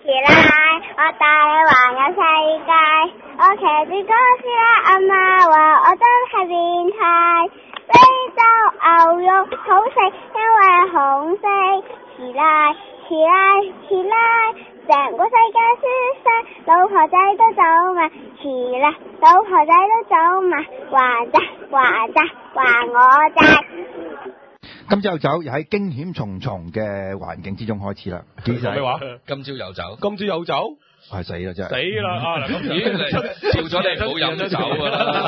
啦，我帶你環遊世界。我騎住哥斯拉，阿媽話我真係變態。非洲牛肉好食，因為紅色。遲來，成個世界輸晒，老婆仔都走埋。遲來，老婆仔都走埋，還我債。 今朝有酒又喺驚險重重嘅環境之中開始啦。幾仔咩話？ 今朝有酒， 今朝有酒， 係死啦真係。 死啦啊！嗱，咁咦，你照咗你唔好飲酒啊！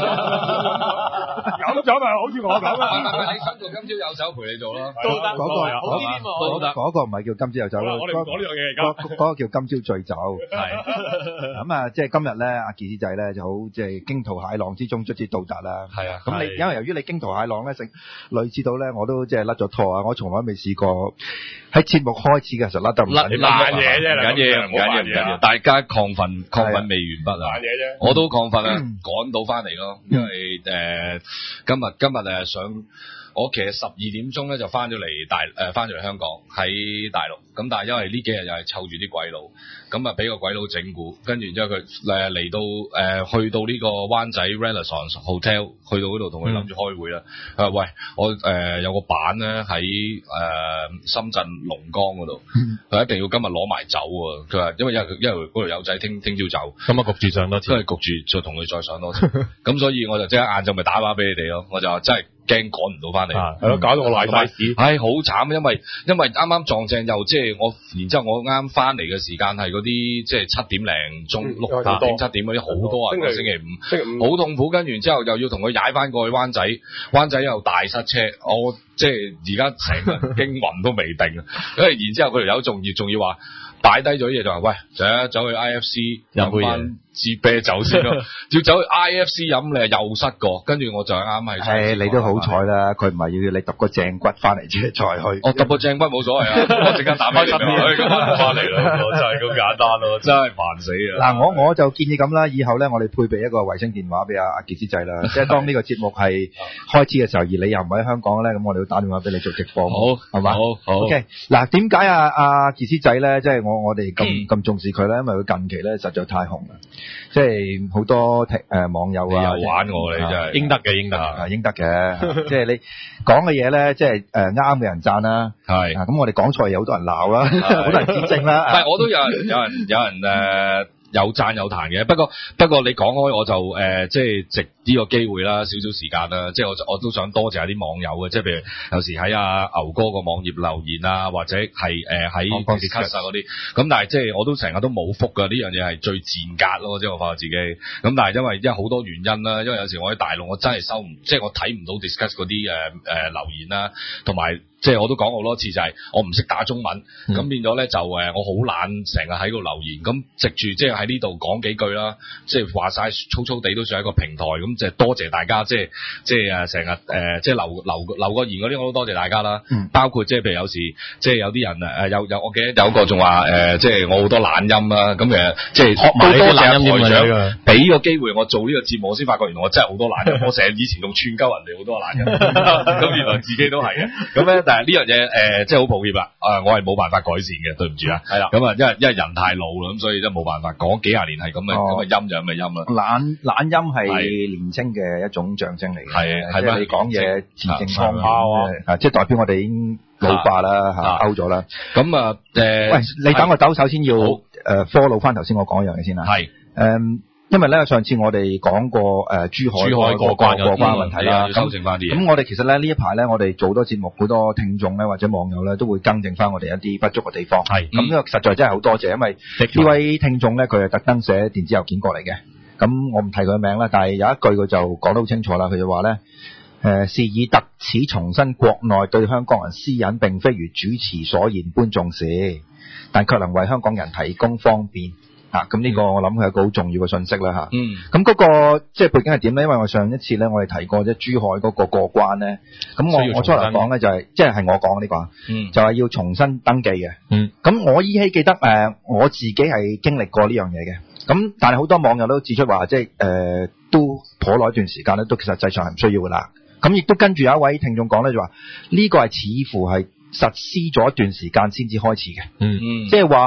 飲酒咪好似我咁啊！ 你想做今朝有酒陪你做咯， 都得， 嗰個唔係叫今朝有酒咯， 我哋唔講呢樣嘢而家。 嗰個叫今朝醉酒。 係咁啊，即係今日咧，阿傑子仔咧就好，即係驚濤駭浪之中卒之到達啦。 係啊， 咁你因為由於你驚濤駭浪咧，類似到咧，我都即係甩咗拖啊！我從來未試過喺節目開始嘅時候甩得唔爛嘢啫， 唔緊要，大家亢奮未完畢啊！ 爛嘢啫， 我都亢奮啊，趕到翻嚟咯，因為今日想。我其實12點鐘咧就翻咗嚟翻咗嚟香港喺大陸，咁但係因為呢幾日又係湊住啲鬼佬，咁啊俾個鬼佬整蠱，跟住然之後佢嚟到去到呢個灣仔 Renaissance Hotel， 去到嗰度同佢諗住開會啦。佢話喂，我有個版咧喺深圳龍崗嗰度，佢一定要今日攞埋走喎。佢話因為嗰度有仔聽朝走， 咁啊焗住上多次， 都係焗住再同佢再上多次，咁所以我就即刻晏晝咪打話俾你哋咯，我就話真係驚趕唔到翻嚟， 係咯，搞到我賴晒屎， 係好慘，因為啱啱撞正又即係我，然之後我啱翻嚟嘅時間係嗰啲即係7點零鐘6點7點嗰啲好多人，星期五好痛苦，跟住之後又要同佢踩翻過去灣仔又大塞車，我即係而家成個驚暈都未定，因為然之後佢條友仲要話擺低咗啲嘢就話喂，走去 IFC 飲翻支啤酒先咯，要走去 IFC 飲你又塞過，跟住我就啱係。 你都好彩啦，佢唔係要你揼個正骨翻嚟啫，再去。 我揼個正骨冇所謂啊，我即刻打開心啲，咁翻嚟啦，就係咁簡單咯，真係煩死啊！ 嗱，我就建議咁啦，以後咧我哋配備一個衛星電話俾阿傑子仔啦，即係當呢個節目係開始嘅時候，而你又唔喺香港咧，咁我哋要打電話俾你做直播， 好係嘛？好。 OK， 嗱，點解阿傑子仔咧，即係我哋咁重視佢咧？因為佢近期咧實在太紅啦，即係好多網友啊， 又玩我你真係應得嘅， 即係你講嘅嘢咧，即係啱嘅人讚啦，係咁我哋講錯嘢好多人鬧啦，好多人指正啦， 但係我都有人有讚有彈嘅，不過你講開我就即係藉呢個機會啦，少少時間啦，即係我都想多謝下啲網友嘅，即係譬如有時喺阿牛哥個網頁留言啊，或者係喺 Discuss 嗰啲，咁但係即係我都成日都冇覆㗎，呢樣嘢係最賤格咯，即係我發覺自己，咁但係因為好多原因啦，因為有時我喺大陸我真係即係我睇唔到 Discuss 嗰啲留言啦，同埋即係我都講好多次就係我唔識打中文，咁變咗咧就我好懶成日喺度留言，咁藉住即係喺呢度講幾句啦，即係話晒粗粗地都算係一個平台，咁就多謝大家，即係成日即係留個言嗰啲我都多謝大家啦，包括即係譬如有時即係有啲人有我記得有個仲話即係我好多懶音啦，咁其實即係學埋啲懶音台長俾個機會我做呢個節目，我先發覺原來我真係好多懶音，我成日以前仲串鳩人哋好多懶音，咁原來自己都係嘅，咁咧但係呢樣嘢即係好抱歉啦，我係冇辦法改善嘅，對唔住啊，係啦，咁啊因為人太老啦，咁所以真係冇辦法講幾廿年係咁嘅音就咁嘅音啦。 懶音係年青嘅一種象徵嚟嘅，係咩？你講嘢字正腔圓，即係代表我哋已經老化啦嚇，歐咗啦。咁喂，你等我抖手先要follow 翻頭先我講一樣嘢先啦。係因為咧上次我哋講過珠海過關問題啦， 修正翻啲嘢。咁我哋其實咧呢一排咧，我哋做多節目，好多聽眾咧或者網友咧都會更正翻我哋一啲不足嘅地方。係咁呢個實在真係好多謝，因為呢位聽眾咧佢係特登寫電子郵件過嚟嘅。咁我唔提佢名啦，但係有一句佢就講得好清楚啦，佢就話咧是以特此重申國內對香港人私隱並非如主持所言般重視，但卻能為香港人提供方便。咁呢個我諗係一個好重要嘅信息啦吓。咁嗰個即係背景係點咧？因為我上一次咧我哋提過即係珠海嗰個過關咧，咁我初嚟講咧就係即係我講呢個，就係要重新登記嘅。咁我依稀記得我自己係經歷過呢樣嘢嘅。咁但係好多網友都指出話，即係都頗耐一段時間咧，都其實實際上係唔需要噶啦。咁亦都跟住有一位聽眾講咧，就話呢個係似乎係實施咗一段時間先至開始嘅。即係話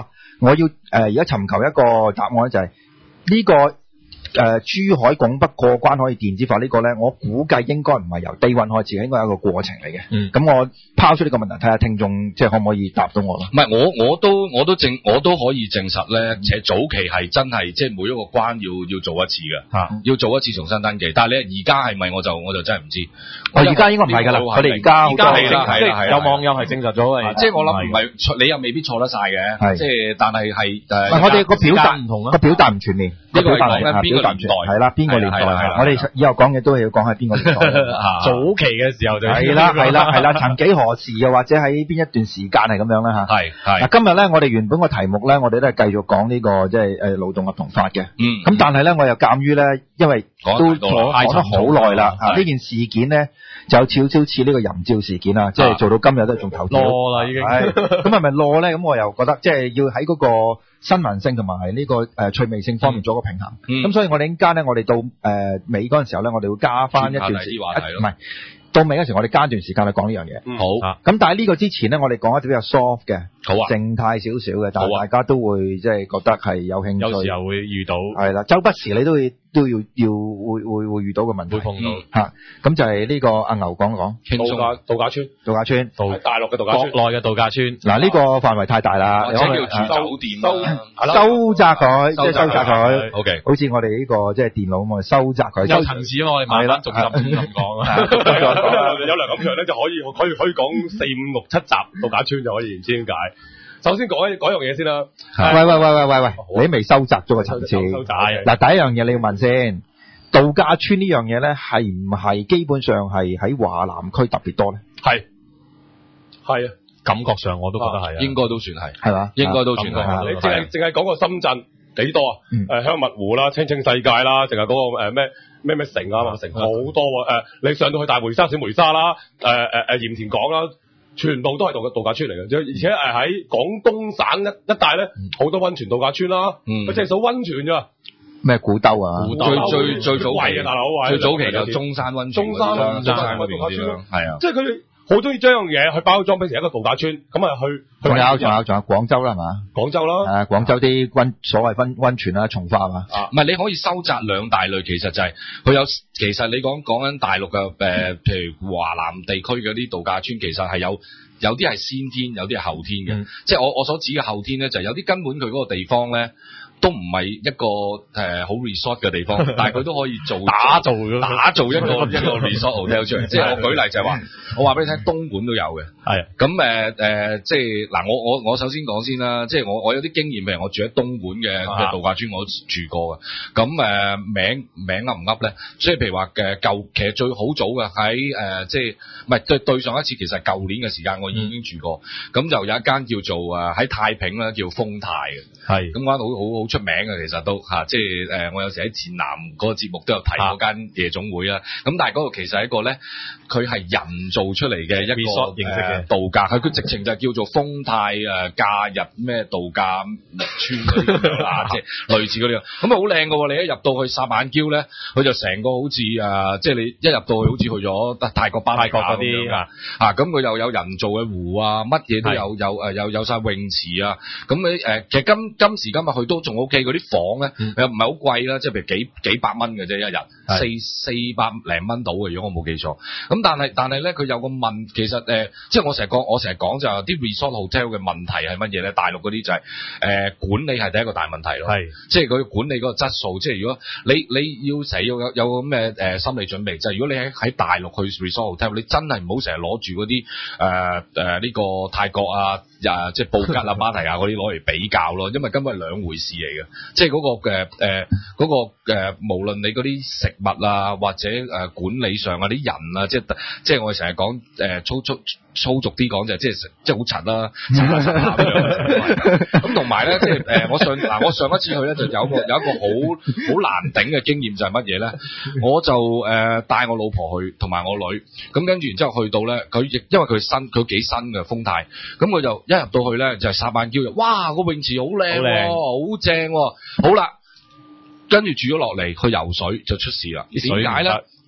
我要而家尋求一個答案咧，就係呢個。珠海拱北過關可以電子化呢個咧，我估計應該唔係由 day one 開始，應該係一個過程嚟嘅。咁我拋出呢個問題，睇下聽眾即係可唔可以答到我咯？唔係， 我都可以證實咧，其實早期係真係即係每一個關要做一次嘅，要做一次重新登記。但係你而家係咪我就真係唔知。而家應該唔係㗎啦，我哋而家係啦，有網友係證實咗嘅。即係我諗唔係你又未必錯得晒嘅，即係但係我哋個表達唔同啦，個表達唔全面。呢個係講緊邊個年代係啦，邊個年代？我哋以後講嘅都係要講喺邊個年代。 早期嘅時候就係啦，曾幾何時又或者喺邊一段時間係咁樣啦嚇。係。嗱，今日咧，我哋原本個題目咧，我哋都係繼續講呢個即係勞動合同法嘅。咁但係咧，我又鑑於咧，因為都講得好耐啦，呢件事件咧就有少少似呢個淫照事件啊，即係做到今日都係仲頭條。 攞啦已經。 咁係咪攞咧？咁我又覺得即係要喺嗰個新聞性同埋呢個趣味性方面做一個平衡。咁所以我哋陣間咧，我哋到尾嗰陣時候咧，我哋會加翻一段時間，唔係到尾嗰時，我哋加一段時間去講呢樣嘢。好。咁但係呢個之前咧，我哋講一啲比較 soft 嘅，靜態少少嘅，但係大家都會即係覺得係有興趣。 有時候會遇到。係啦，周不時你都會遇到嘅問題。會碰到嚇。咁就係呢個阿牛講度假村。喺大陸嘅度假村。國內嘅度假村。 嗱，呢個範圍太大啦。 或者叫住酒店收窄佢，即係收窄佢。 OK。 好似我哋呢個即係電腦咁啊，收窄佢。 有層次啊嘛，我哋慢慢逐集咁講啊。有梁錦祥咧就可以講4、5、6、7集度假村就可以，唔知點解。首先講一樣嘢先啦。 喂，你未收窄咗個層次。 收窄。 嗱，第一樣嘢你要問先，度假村呢樣嘢咧係唔係基本上係喺華南區特別多咧？ 係啊，感覺上我都覺得係啊， 應該都算係， 係嘛？ 應該都算係。 你淨係講個深圳幾多啊？香蜜湖啦，青青世界啦，淨係嗰個咩城啊，城好多喎。你上到去大梅沙、小梅沙啦，鹽田港啦，全部都係度假村嚟嘅。而且喺廣東省一帶咧，好多溫泉度假村啦。佢淨係數溫泉咋？ 咩古兜啊？ 最早期嘅大佬， 最早期就中山溫泉。中山嗰邊啲咯，係啊。 即係佢哋好中意將樣嘢去包裝變成一個度假村，咁啊去。 仲有廣州啦，係嘛？ 廣州啦， 廣州啲所謂溫泉啦，從化啊嘛。 唔係，你可以收窄兩大類，其實就係佢有，其實你講緊大陸嘅譬如華南地區嗰啲度假村，其實係有啲係先天，有啲係後天嘅。即係我所指嘅後天咧，就係有啲根本佢嗰個地方咧。都唔係一個好 resort 嘅地方，但係佢都可以打造一個 resort hotel 出嚟。即係我舉例就係話，我話俾你聽，東莞都有嘅。係。咁即係嗱，我首先講先啦，即係我有啲經驗，譬如我住喺東莞嘅度假村，我都住過嘅。咁名噏唔噏咧？即係譬如話其實最好早嘅喺即係唔係對上一次，其實係舊年嘅時間，我已經住過。咁就有一間叫做喺太平啦，叫豐泰嘅。係。咁間好出名嘅，其實都即係我有時喺前南嗰個節目都有睇嗰間夜總會啦。咁但係嗰個其實係一個咧，佢係人造出嚟嘅一個形式嘅度假，佢直情就叫做豐泰假日咩度假村嗰啲咁即係類似嗰啲。咁好靚㗎喎！你一入到去霎眼嬌咧，佢就成個好似即係你一入到去好似去咗泰國巴厘島嗰啲咁佢又有人造嘅湖啊，乜嘢都有晒泳池啊。咁你其實今時今日去都仲 OK， 嗰啲房咧又唔係好貴啦，即係譬如幾百蚊嘅啫一日，400零蚊到嘅，如果我冇記錯。咁但係咧，佢有個問，其實即係我成日講就係啲 resort hotel 嘅問題係乜嘢咧？大陸嗰啲就係管理係第一個大問題咯，即係佢管理嗰個質素。即係如果你要成日要有咁嘅心理準備，就係如果你喺大陸去 resort hotel，你真係唔好成日攞住嗰啲呢個泰國啊即係布吉啊、芭提雅嗰啲攞嚟比較咯，因為根本係兩回事嚟嘅。即係嗰個無論你嗰啲食物啊，或者管理上啊啲人啊，即係我哋成日講粗俗啲講就即係好柒啦，咁同埋咧，即係我上一次去咧就有一個好難頂嘅經驗就係乜嘢咧？我就帶我老婆去同埋我女，咁跟住然之後去到咧，因為佢幾新嘅豐泰，咁佢就一入到去咧就係霎眼嬌，哇個泳池好靚喎，好正喎，好啦，跟住住咗落嚟去游水就出事啦。點解咧？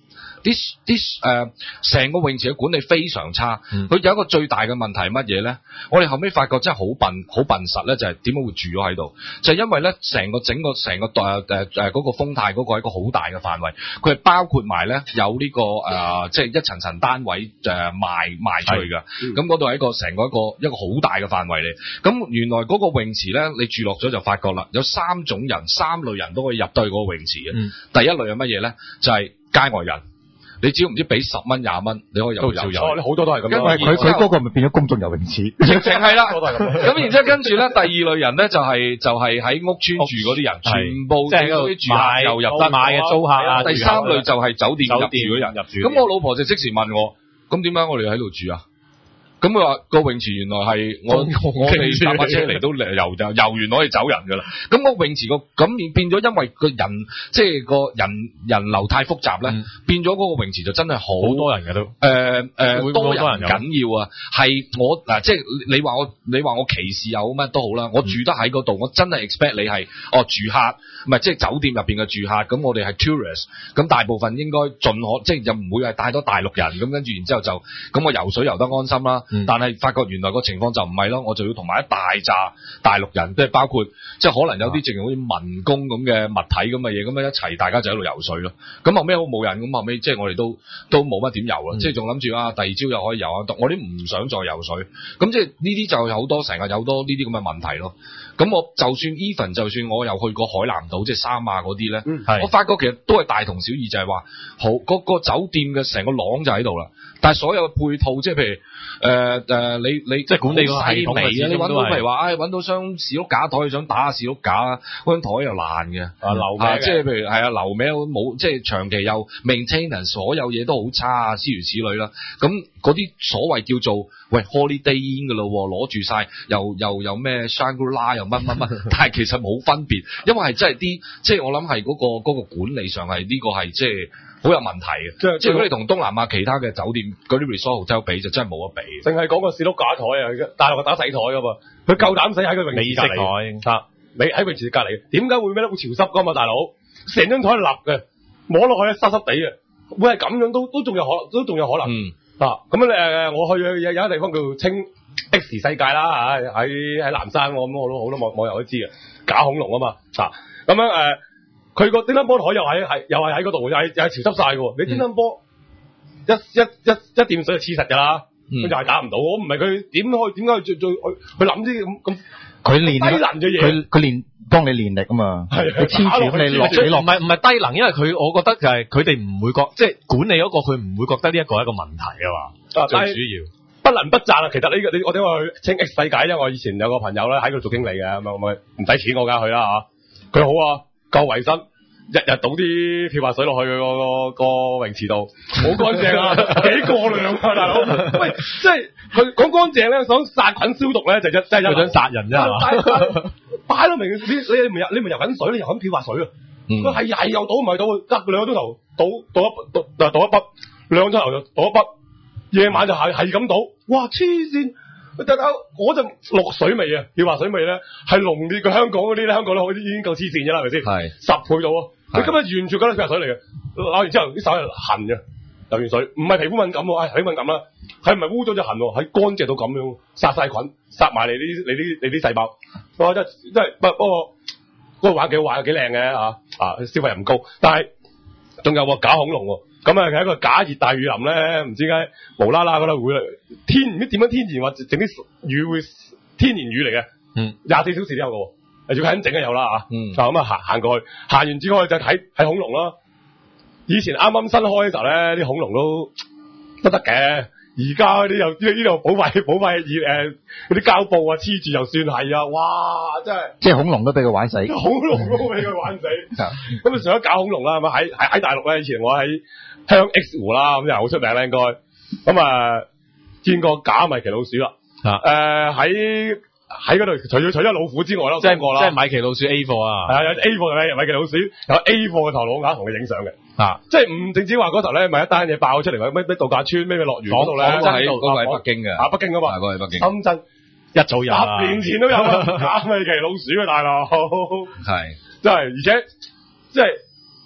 成個泳池嘅管理非常差。佢有一個最大嘅問題係乜嘢咧？我哋後尾發覺真係好笨實咧，就係點解會住咗喺度？就係因為咧成個嗰個豐泰嗰個係一個好大嘅範圍，佢係包括埋咧有呢個即係一層層單位賣出去㗎。咁嗰度係一個成個一個好大嘅範圍嚟。咁原來嗰個泳池咧，你住落咗就發覺啦，有三類人都可以入到去嗰個泳池嘅。第一類係乜嘢咧？就係街外人。你只要唔知俾10蚊20蚊，你可以入去游。 你好多都係咁。 因為佢嗰個咪變咗公眾游泳池， 直情係啦。咁然之後跟住咧，第二類人咧就係喺屋村住嗰啲人，全部即係嗰啲住客又入得買嘅租客啊。第三類就係酒店入住嗰人入住。咁我老婆就即時問我：咁點解我哋喺度住啊？咁佢話個泳池原來係我哋搭架車嚟都游完可以走人噶啦。咁個泳池咁變咗，因為個人即係個人流太複雜咧，變咗嗰個泳池就真係好多人嘅都多人緊要啊。係我嗱，即係你話我歧視有乜都好啦，我住得喺嗰度，我真係 expect 你係住客，唔係即係酒店入邊嘅住客。咁我哋係 tourist，咁大部分應該即係又唔會係太多大陸人。咁跟住然之後就咁我游水游得安心啦。但係發覺原來個情況就唔係咯，我就要同埋一大紮大陸人，即係包括即係可能有啲淨係好似民工咁嘅物體咁嘅嘢，咁樣一齊大家就喺度游水咯。咁後尾好冇人，咁後尾即係我哋都冇乜點游啦，即係仲諗住第二朝又可以游啊，我啲唔想再游水。咁即係呢啲就有好多成日有好多呢啲咁嘅問題咯。咁我就算我又去過海南島，即係三亞嗰啲咧，我發覺其實都係大同小異，就係話好嗰個酒店嘅成個廊就喺度啦，但係所有嘅配套即係譬如你即係管理個系統啊，你揾到譬如話揾到張士碌架台，想打下士碌架，嗰張台又爛嘅，流歪嘅，即係譬如係流歪冇，即係長期又 maintenance 所有嘢都好差啊，諸如此類啦。咁嗰啲所謂叫做Holiday Inn 㗎咯，攞住晒又咩 Shangri-La 又乜，但係其實冇分別，因為係真係啲即係我諗係嗰個管理上係呢個係即係好有問題嘅。即係如果你同東南亞其他嘅酒店嗰啲 resort hotel 比，就真係冇得比。 淨係講個士碌架台啊，大陸打洗台㗎嘛，佢夠膽死喺個泳池隔離，你喺泳池隔離，點解會咩咧？會潮濕㗎嘛，大佬，成張台係立嘅，摸落去濕濕地嘅，會係咁樣都仲有可能。咁我去有一個地方叫清 X 世界啦嚇，喺南山咁我都好多網友都知嘅，假恐龍啊嘛咁樣佢個乒乓波台又係喺嗰度，又係潮濕晒嘅。你乒乓波一掂水就黐實㗎啦，佢就係打唔到。我唔係佢點解去諗啲咁佢練低能嘅嘢， 佢練幫你練力啊嘛。佢黐住你落唔係低能，因為我覺得就係佢哋唔會覺，即係管理嗰個佢唔會覺得呢一個係一個問題啊嘛。最主要不能不讚啊！其實你我點解去清 X 世界？因為我以前有個朋友咧喺嗰度做經理嘅，咁唔使錢我梗係去啦嚇。佢好啊，夠衞生，日日倒啲漂白水落去個泳池度，好乾淨啊，幾過量啊大佬。喂，即係佢講乾淨咧，想殺菌消毒咧，就真係想殺人啫係嘛？擺到明你咪游緊水，你游緊漂白水啊！佢係又倒唔係倒，得2個鐘頭倒一筆，2個鐘頭就倒一筆。夜晚就係咁倒，哇黐線！我就落水味啊，漂白水味咧係濃烈過香港嗰啲咧，香港咧已經夠黐線嘅啦，係咪先？係10倍到啊！你今日完全覺得漂白水嚟嘅，撈完之後啲手係痕嘅，游完水唔係皮膚敏感喎，皮膚敏感啦，係唔係污糟就痕喎，係乾淨到咁樣，殺晒菌，殺埋你啲細胞，哇！真係不過嗰個玩幾好玩，幾靚嘅消費又唔高，但係仲有個假恐龍喎。咁係一個假熱帶雨林咧，唔知點解無啦啦嗰度會唔知點樣天然或者整啲雨會天然雨嚟嘅，24小時都有嘅，要緊整就有啦嚇。咁行過去，行完之後就睇恐龍啦。以前啱啱新開嘅時候咧，啲恐龍都得嘅。而家嗰啲又呢度保費嗰啲膠布啊黐住又算係啊！哇，真係即係恐龍都俾佢玩死， 恐龍都俾佢玩死。咁上咗搞恐龍啦，係咪喺大陸咧？以前我喺香 X 湖啦，咁又好出名啦，應該咁見過假米奇老鼠啦。喺嗰度除咗老虎之外啦，即係米奇老鼠 A 貨啊， 係啊，有 A 貨嘅米奇老鼠，有 A 貨嘅頭腦鴨同你影相嘅。即係唔淨止話嗰頭咧，咪一單嘢爆出嚟，咩度假村咩樂園嗰度咧，嗰個係北京嘅，北京啊嘛，嗰個係北京。深圳一早有10年前都有假米奇老鼠啊，大佬係真係，而且即係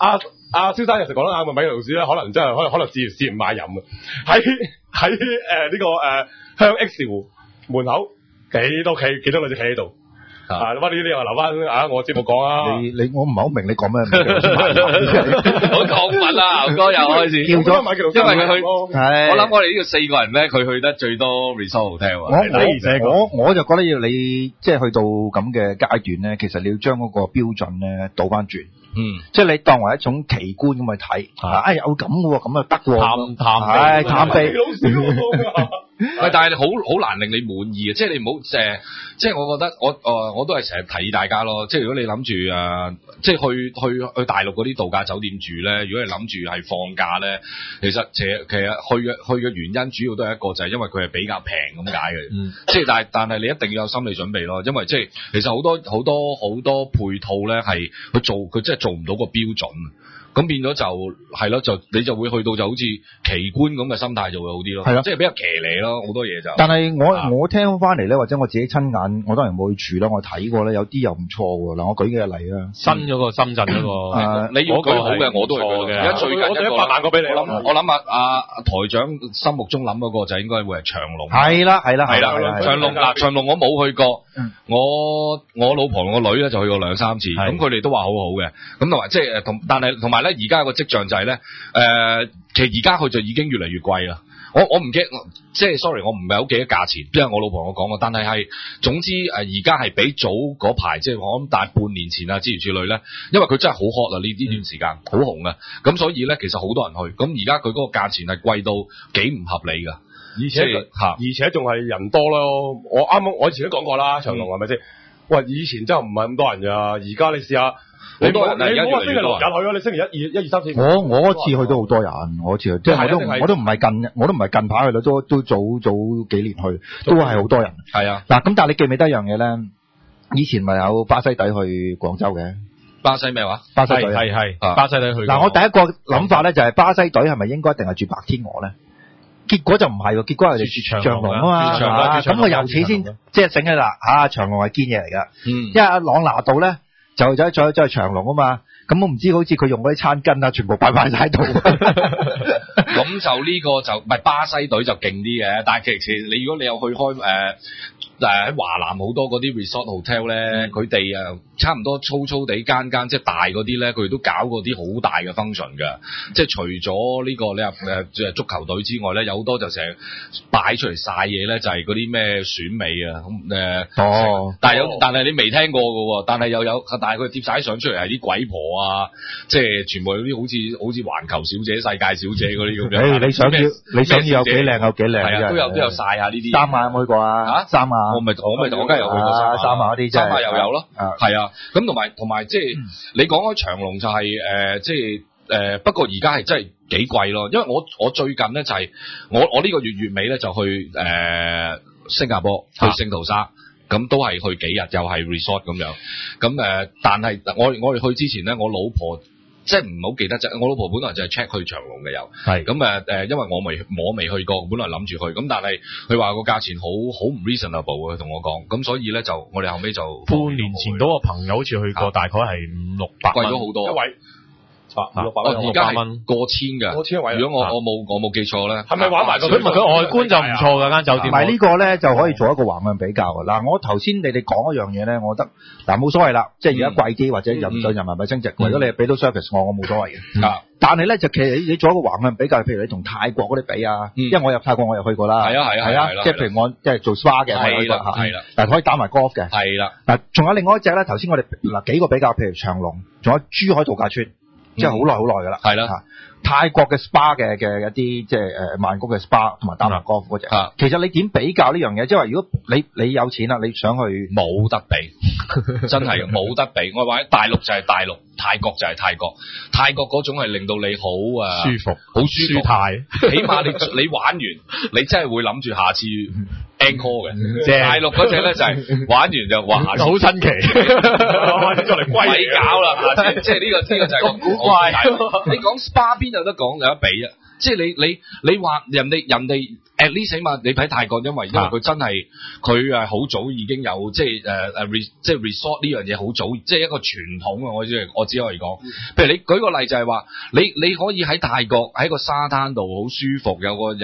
阿蕭生有時講得啱，米老師咧可能真係可能試唔買飲嘅，喺呢個香 X 湖門口幾多女仔企喺度。啊！乜呢啲又留翻我節目講啊！ 你我唔係好明你講咩？ 好亢奮啦，牛哥又開始叫咗， 因為佢去，我諗我哋呢個4個人咧，佢去得最多 resort hotel 啊！ 我就覺得要你即係去到咁嘅階段咧，其實你要將嗰個標準咧倒翻轉。即係你當為一種奇觀咁去睇，有咁嘅喎，咁就得喎，探秘。 喂，但係好難令你滿意啊！即係你唔好即係我覺得我都係成日提議大家咯。即係如果你諗住即係去大陸嗰啲度假酒店住咧，如果你諗住係放假咧，其實去嘅原因主要都係一個就係因為佢係比較平咁解嘅。即係但係你一定要有心理準備咯，因為即係其實好多配套咧係佢真係做唔到個標準。咁變咗就係咯，你就會去到就好似奇觀咁嘅心態就會好啲咯，係咯，即係比較騎呢咯，好多嘢就。但係我聽翻嚟咧，或者我自己親眼，我當然冇去住啦，我睇過咧，有啲又唔錯喎。嗱，我舉幾個例啊， 新嗰個深圳嗰個， 你要舉好嘅，我都係嘅。而家最近我100萬個俾你， 我諗阿台長心目中諗嗰個就應該會係長隆。 係啦， 長隆我冇去過，我老婆同我女咧就去過2、3次，咁佢哋都話好好嘅，咁同埋即係但係同埋咧，而家有個跡象就係咧，其實而家佢就已經越嚟越貴啦。我唔記得，即係 sorry，我唔係好記得價錢，因為我老婆我講過，但係總之而家係比早嗰排，即係我諗大半年前啊諸如此類咧，因為佢真係好 hot 啦呢段時間，好紅啊，咁所以咧其實好多人去，咁而家佢嗰個價錢係貴到幾唔合理㗎， 而且仲係人多咯。我以前都講過啦，長隆係咪先？喂，以前真係唔係咁多人㗎，而家你試下。好多人，你唔好話星期6日去啊！你星期1、2、3、4。 我嗰次去都好多人，我嗰次去，即係我都唔係近排去啦，都早幾年去，都係好多人。 係啊， 嗱咁，但係你記唔記得一樣嘢咧？以前咪有巴西隊去廣州嘅。 巴西咩話？ 巴西隊係巴西隊去。 嗱，我第一個諗法咧就係巴西隊係咪應該一定係住白天鵝咧？結果就唔係喎，結果係住長隆啊嘛。咁我由此先即係醒起啦，長隆係堅嘢嚟㗎。因為阿朗拿度咧。就去長隆啊嘛，咁我唔知好似佢用嗰啲餐巾啊，全部擺晒喺度。咁就呢個就唔係巴西隊就勁啲嘅，但係其實你如果你有去開喺華南好多嗰啲 resort hotel 咧，佢哋差唔多粗地間即係大嗰啲咧，佢哋都搞過啲好大嘅 function 㗎。即係除咗呢個你話足球隊之外咧，有好多就成日擺出嚟曬嘢咧，就係嗰啲咩選美啊但係你未聽過㗎喎，但係佢貼晒相出嚟係啲鬼婆啊，即係全部有啲好似環球小姐、世界小姐嗰啲咁樣。 你想要有幾靚有幾靚， 係啊，都有曬下呢啲。 三亞有冇去過啊？三亞我梗係有去過三亞嗰啲， 三亞又有咯，係啊。咁同埋即係你講開長隆就係即係不過而家係真係幾貴咯，因為我最近咧就係我呢個月尾咧就去新加坡去聖淘沙。咁都係去幾日，又係 resort 咁樣。咁但係我哋去之前咧，我老婆即係唔好記得啫。我老婆本來就係 check 去長隆嘅又係。咁因為我未去過，本來諗住去。咁但係佢話個價錢好唔 reasonable 同我講。咁所以咧就我哋後尾就半年前嗰個朋友好似去過，大概係500-600蚊， 貴咗好多。 一位。 而家係過千㗎， 過千一位。 如果我冇記錯咧， 係咪玩埋個？ 佢外觀就唔錯㗎間酒店。 同埋呢個咧就可以做一個橫向比較㗎。嗱，我頭先你哋講一樣嘢咧，我覺得冇所謂啦，即係而家貴啲或者人民幣升值，如果你俾到 service 我冇所謂嘅。但係咧就其實你做一個橫向比較，譬如你同泰國嗰啲比啊，因為我入泰國我又去過啦。係啊，即係譬如我即係做 SPA 嘅， 係啦， 但係可以打埋 golf 嘅。係啦，嗱，仲有另外一隻咧，頭先我哋幾個比較，譬如長隆，仲有珠海度假村。即係好耐㗎啦，係啦。泰國嘅 SPA 嘅一啲即係曼谷嘅 SPA 同埋打埋 golf 嗰隻。其實你點比較呢樣嘢？即係話如果你有錢啦，你想去冇得比，真係冇得比。我話大陸就係大陸，泰國就係泰國。泰國嗰種係令到你好舒服， 好舒泰。起碼你玩完，你真係會諗住下次 encore 嘅。大陸嗰隻咧就係玩完就話下次好新奇， 再嚟歸搞啦。即係呢個就係個古怪。你講 SPA 邊有得講有得比啊？即係你話人哋 at least 起碼你睇泰國，因為佢真係佢係好早已經有即係即係 resort 呢樣嘢好早，即係一個傳統啊！我只可以講，譬如你舉個例就係話，你可以喺泰國喺個沙灘度好舒服，有個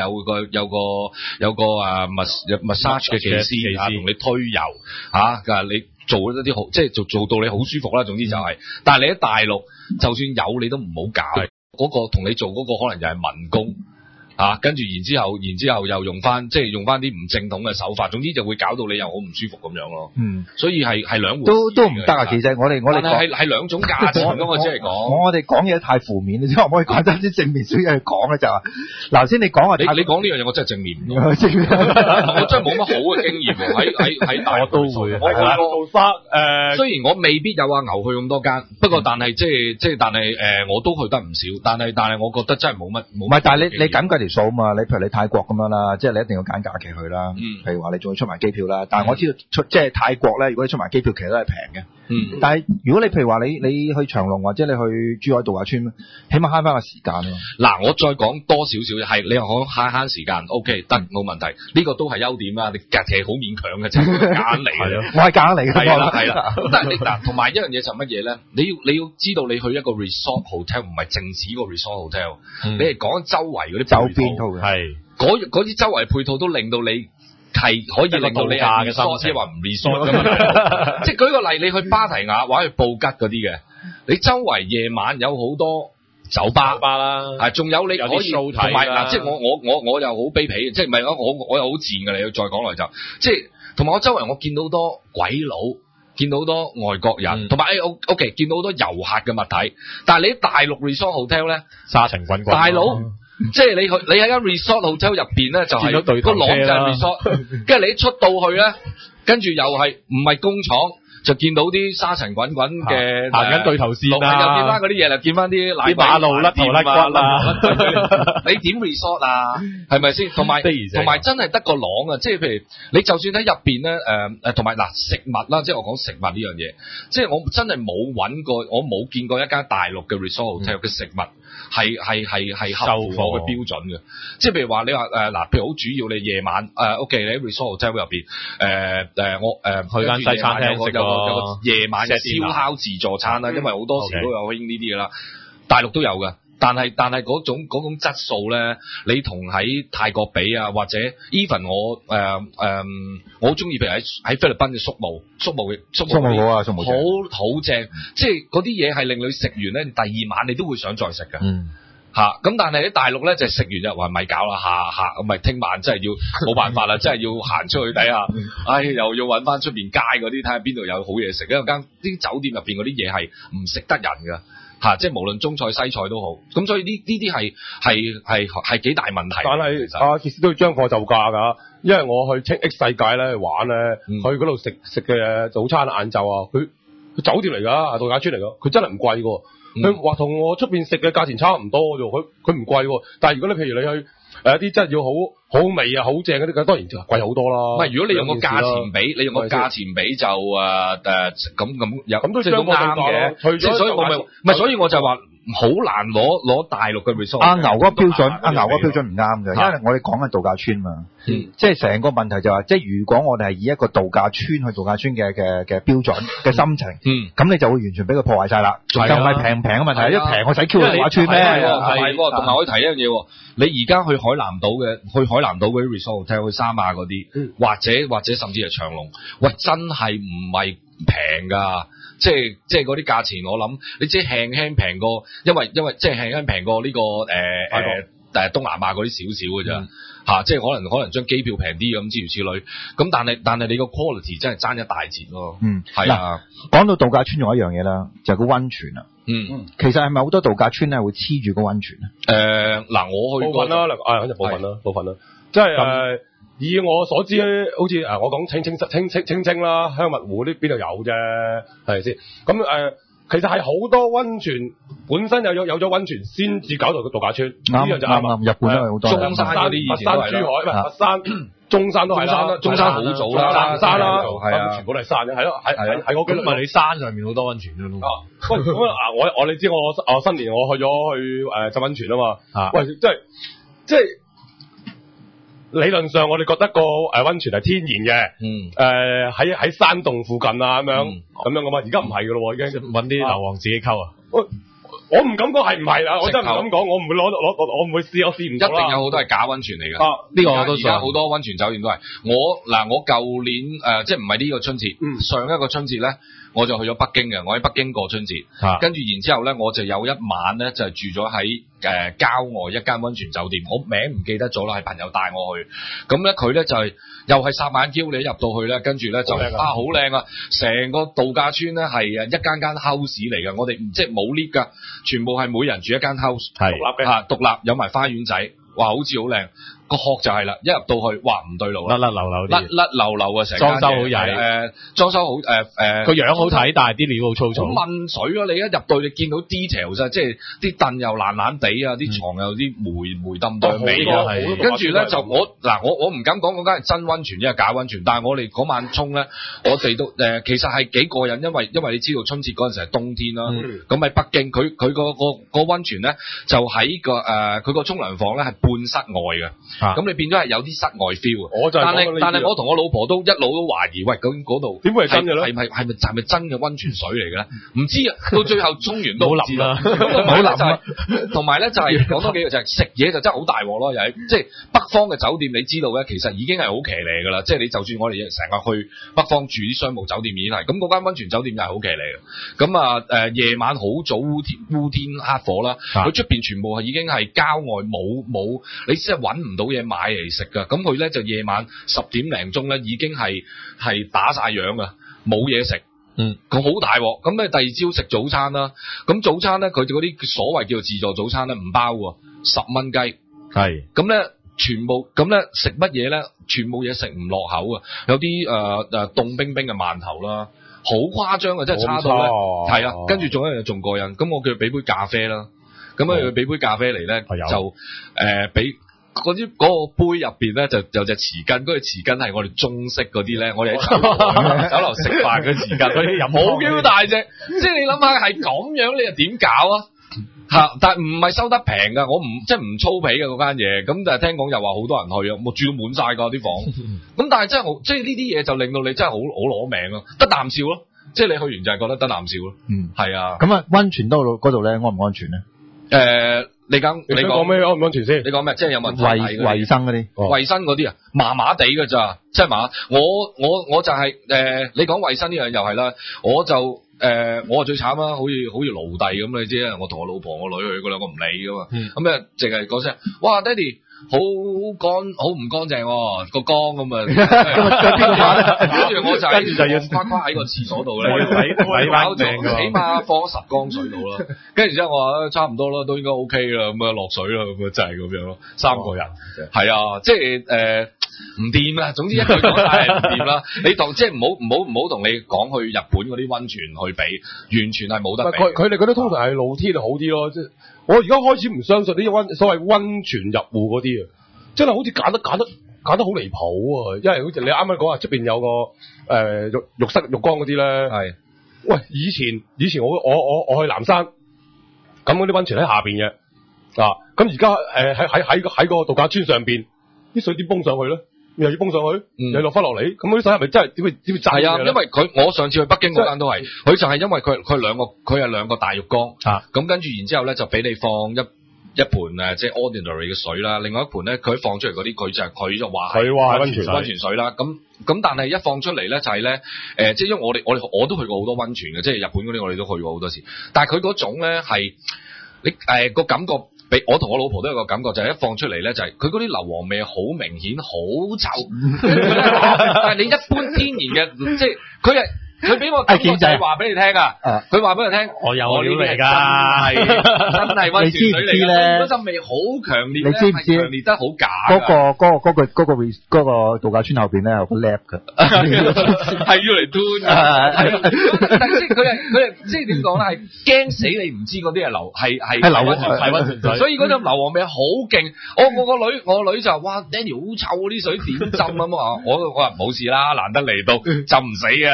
massage 嘅技師同你推油你做一啲好，即係做到你好舒服啦。總之就係，但係你喺大陸，就算有你都唔好搞。嗰個同你做嗰個可能就係民工。跟住然之後又用翻啲唔正統嘅手法，總之就會搞到你又好唔舒服咁樣咯。所以係兩回事都唔得啊！其實我哋係兩種價值咯。我只係講， 我哋講嘢太負面，你知可唔可以講得啲正面少嘢去講咧？就話嗱，先你講啊， 你講呢樣嘢我真係正面唔到，我真係冇乜好嘅經驗喺大陸。 我都會， 我去做沙雖然我未必有阿牛去咁多間，不過但係但係我都去得唔少，但係我覺得真係冇乜。唔係， 但係你緊計條數啊嘛，你譬如你泰國咁樣啦，即係你一定要揀假期去啦。譬如話你仲要出埋機票啦，但係我知道即係泰國咧，如果你出埋機票，其實都係平嘅。但係如果你譬如話你去長隆或者你去珠海度假村，起碼慳翻個時間咯。 嗱，我再講多少少係你又講慳時間 ，OK 得冇問題，呢個都係優點啦。你其實好勉強嘅啫，揀嚟嘅， 我係揀嚟嘅， 係啦。但係你嗱，同埋一樣嘢就乜嘢咧？你要知道你去一個 resort hotel 唔係淨止個 resort hotel，你係講周圍嗰啲周邊套係嗰啲周圍配套都令到你。係可以令到你係 resort， 即係話唔 resort 咁嘛。即係舉個例，你去芭提雅或者去布吉嗰啲嘅，你周圍夜晚有好多酒吧啦，仲有你可以同埋嗱，即係我又好卑鄙，即係唔係我又好賤㗎。你要再講落就即係同埋我周圍我見到好多鬼佬，見到好多外國人，同埋OK 見到好多遊客嘅物體，但係你喺大陸 resort hotel 咧， 沙塵滾滾， 大佬。即係你喺間 resort hotel 入邊咧，就係個廊就係 resort， 跟住你一出到去咧，跟住又係唔係工廠，就見到啲沙塵滾滾嘅行緊對頭線啦， 又見翻嗰啲嘢啦，見翻啲馬路甩頭甩骨啦， 你點 resort 啊？係咪先？同埋真係得個廊啊！即係譬如你就算喺入邊咧，同埋嗱食物啦，即係我講食物呢樣嘢，即係我真係冇揾過，我冇見過一間大陸嘅 resort hotel 嘅食物。係合乎我嘅標準嘅，即係譬如話你話嗱，譬如好主要你夜晚OK 你喺 resort hotel 入邊我去間西餐廳食個夜晚嘅燒烤自助餐啦，因為好多時都有興呢啲嘅啦，大陸都有嘅，但係嗰種質素咧，你同喺泰國比啊，或者 even 我好中意譬如喺菲律賓嘅宿務好啊，宿務好正，即係嗰啲嘢係令你食完咧，第二晚你都會想再食嘅。咁但係喺大陸咧就食完就話咪搞啦，下咪聽晚真係要冇辦法啦，真係要行出去睇下，又要揾翻出邊街嗰啲睇下邊度有好嘢食，因為間啲酒店入邊嗰啲嘢係唔食得人㗎。即係無論中菜西菜都好，咁所以呢啲係幾大問題。但係傑斯都要將貨就價㗎，因為我去清 X 世界咧玩咧，去嗰度食嘅早餐晏晝啊，佢酒店嚟㗎，度假村嚟㗎，佢真係唔貴㗎。佢話同我出邊食嘅價錢差唔多啫，佢唔貴喎。但係如果你譬如你去一啲真係要好味啊、好正嗰啲，當然就貴好多啦。 唔係，如果你用個價錢比，就咁有咁都相當啱嘅。即係所以我咪唔係，所以我就話好難攞大陸嘅 resort。 阿牛嗰個標準，唔啱嘅，因為我哋講緊度假村嘛。即係成個問題就話，即係如果我哋係以一個度假村去度假村嘅標準嘅心情，咁你就會完全俾佢破壞晒啦。就唔係平唔平嘅問題，一平我使 Q 度假村咩？ 係，同埋我可以提一樣嘢，你而家去海南島嗰啲 resort hotel 去三亞嗰啲，或者甚至係長隆，喂，真係唔係平㗎。即係嗰啲價錢，我諗你即係輕平過，因為即係輕平過呢個東南亞嗰啲少少嘅咋嚇，即係可能將機票平啲咁諸如此類。咁但係你個 quality 真係爭一大截咯。係啊。 講到度假村仲有一樣嘢啦，就係個溫泉啦。其實係咪好多度假村咧會黐住個溫泉啊？ 嗱，我去過部分啦，肯定部分啦，即係以我所知咧，好似我講清啦，香蜜湖呢邊度有啫，係咪先？咁其實係好多溫泉本身有咗溫泉先至搞到個度假村，呢樣就啱。 日本都係好多， 中山嗰啲以前都係啦， 佛山、中山都係啦， 中山好早啦， 南山啦，全部都係山嘅，係咯，係我咁咪你山上面好多溫泉咯。 喂，咁你知我新年我去浸溫泉啊嘛，喂，即係。 理論上我哋覺得個溫泉係天然嘅，喺山洞附近啊咁樣噶嘛，而家唔係噶咯，已經搵啲硫磺自己溝啊。 我唔敢講係唔係啦，我真係唔敢講，我唔會我唔會試，我試唔到啦。 一定有好多係假溫泉嚟㗎。 呢個我都而家好多溫泉酒店都係。我舊年即係唔係呢個春節，上一個春節咧，我就去咗北京嘅，我喺北京過春節，跟住然之後咧，我就有一晚咧就係住咗喺郊外一間溫泉酒店，我名唔記得咗啦，係朋友帶我去。咁咧佢咧就係又係霎眼嬌，你一入到去咧，跟住咧就好靚啊！成個度假村咧係一間 house 嚟嘅，我哋即係冇 lift 㗎，全部係每人住一間 house， 獨立有埋花園仔，哇，好似好靚。個殼就係啦，一入到去，哇唔對路啦，甩流流啊，成間裝修好曳，裝修好個樣好睇，但係啲料好粗糙。問水啊！你一入到你見到 detail 啫，即係啲凳又爛爛地啊，啲床又啲霉氹氹味啊，跟住咧就我唔敢講嗰間係真溫泉，因為假溫泉，但係我哋嗰晚沖咧，我哋都其實係幾過癮，因為你知道春節嗰陣時係冬天啦，咁喺北京佢個溫泉咧就喺佢個沖涼房咧係半室外嘅。咁你變咗係有啲室外 feel 啊！但係我同我老婆都一路都懷疑，喂，究竟嗰度點會係真嘅咧？係咪真嘅溫泉水嚟嘅咧？唔知啊！到最後沖完都唔知啦。同埋咧就係講多幾個就係食嘢就真係好大鑊咯，又係即係北方嘅酒店，你知道咧，其實已經係好騎呢㗎啦。即係你就算我哋成日去北方住啲商務酒店已經係咁，嗰間溫泉酒店又係好騎呢嘅。咁夜晚好早烏天黑火啦，佢出邊全部係已經係郊外冇你真係揾唔到嘢買嚟食噶，咁佢咧就夜晚10點零鐘咧已經係打晒烊噶，冇嘢食，佢好大鑊。咁咧第二朝食早餐啦，咁早餐咧佢哋嗰啲所謂叫做自助早餐咧唔包喎，10蚊雞，係咁咧全部咁咧食乜嘢咧？全部嘢食唔落口啊！有啲凍冰冰嘅饅頭啦，好誇張啊！真係差到咧，係啊，跟住仲有一樣仲過癮，咁我叫佢俾杯咖啡啦，咁佢俾杯咖啡嚟咧就俾。嗰個杯入邊咧就有隻匙羹，嗰隻匙羹係我哋中式嗰啲咧，我哋喺酒樓食飯嘅匙羹，嗰啲飲好幾大隻，即係你諗下係咁樣，你又點搞啊？但係唔係收得平噶，我即係唔粗鄙嘅嗰間嘢，咁但係聽講又話好多人去啊，我住到滿晒噶啲房，咁但係真係好，即係呢啲嘢就令到你真係好攞命咯，得啖笑咯，即係你去完就係覺得得啖笑咯，係啊。咁溫泉嗰度咧安唔安全咧？ 你講咩安唔安全先？你講咩？即係有問題衛生嗰啲， 衛生嗰啲啊，麻麻地㗎咋，即係麻。我就係你講衛生呢樣又係啦，我最慘啦，好似奴隸咁，你知啊，我同我老婆我女去嗰兩個唔理噶嘛，咁淨係講聲，哇，爹哋好唔乾淨個缸咁啊，跟住我就要誇喺個廁所度咧，洗搞淨，起碼放咗10缸水度啦，跟住之後我話差唔多啦，都應該 OK 啦，咁啊落水啦，咁啊就係咁樣咯，3個人係啊，即係唔掂啦，總之一句講晒係唔掂啦。你當即係唔好同你講去日本嗰啲溫泉去比，完全係冇得比。 佢哋嗰啲通常係露天好啲咯，即係我而家開始唔相信啲所謂溫泉入戶嗰啲啊，真係好似揀得好離譜啊！因為好似你啱啱講話出邊有個浴室浴缸嗰啲咧，係喂以前我去南山，咁嗰啲溫泉喺下邊嘅啊，咁而家喺個度假村上邊。啲水點泵上去咧？又要泵上去，又落翻落嚟，咁嗰啲水係咪真係點會賺？係啊， 因為我上次去北京嗰間都係，佢就係因為佢係兩個大浴缸，咁跟住然之後咧就俾你放一盤即係 ordinary 嘅水啦，另外一盤咧佢放出嚟嗰啲佢就話係溫泉水啦，咁但係一放出嚟咧就係咧即係因為我都去過好多溫泉嘅，即係日本嗰啲我哋都去過好多次，但係佢嗰種咧係你個感覺。我同我老婆都有個感覺，就係一放出嚟咧，就係佢嗰啲硫磺味好明顯，好臭。但係你一般天然嘅，即係佢俾我感覺就係話俾你聽啊！佢話俾你聽，我有料嚟㗎，真係溫泉水嚟㗎。嗰陣味好強烈， 你知唔知？強烈得好假。 嗰個度假村後邊咧有個 lab 㗎， 係要嚟端㗎。但係即係佢係即係點講咧？係驚死你唔知嗰啲係溫泉水，所以嗰種硫磺味好勁。我個女就話：哇 ，Danny 好臭嗰啲水點浸啊嘛！我話冇事啦，難得嚟到浸唔死啊，照落。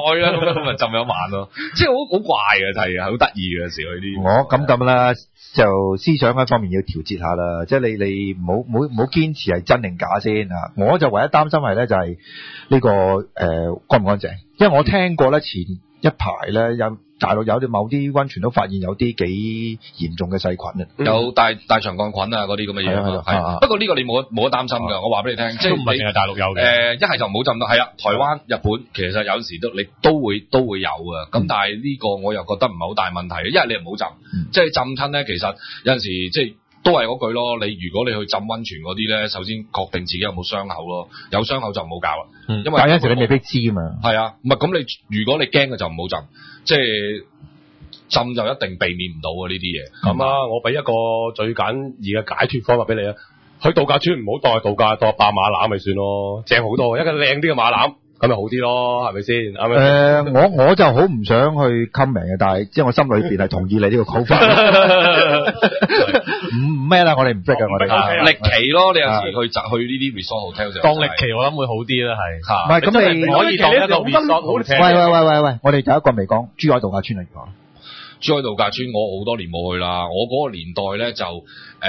去啦，咁咪浸咗晚咯。即係好怪嘅，係好得意嘅時去啲。 我咁啦，就思想嗰方面要調節下啦。即係你唔好堅持係真定假先啊。我就唯一擔心係咧就係呢個乾唔乾淨，因為我聽過咧前一排咧有大陸有啲某啲溫泉都發現有啲幾嚴重嘅細菌啊， 有大腸桿菌啊嗰啲咁嘅嘢。係不過呢個你冇得擔心㗎，我話俾你聽，即係唔係淨係大陸有嘅。一係就唔好浸到，係啊，台灣、日本其實有時你都會有啊。咁但係呢個我又覺得唔係好大問題，因為你唔好浸，即係浸親咧，其實有陣時即係。都係嗰句咯，如果你去浸溫泉嗰啲咧，首先確定自己有冇傷口咯，有傷口就唔好搞啦。因為但有陣時你未必知啊嘛。係啊，唔係咁你如果你驚嘅就唔好浸，即係浸就一定避免唔到啊呢啲嘢。 咁啊，我俾一個最簡易嘅解脫方法俾你啊，去度假村唔好當係度假，當係霸馬籃咪算咯，正好多，一個靚啲嘅馬籃。咁咪好啲咯，係咪先？ 我就好唔想去 comment 嘅，但係即係我心裏邊係同意你呢個講法。唔咩啦，我哋唔識嘅，我哋歷奇咯。你有時去呢啲 resort hotel 就當歷奇，我諗會好啲啦，係。 唔係咁你可以當一個 resort。 喂，我哋第一個未講珠海度假村嚟講。 珠海度假村我好多年冇去啦，我嗰個年代咧就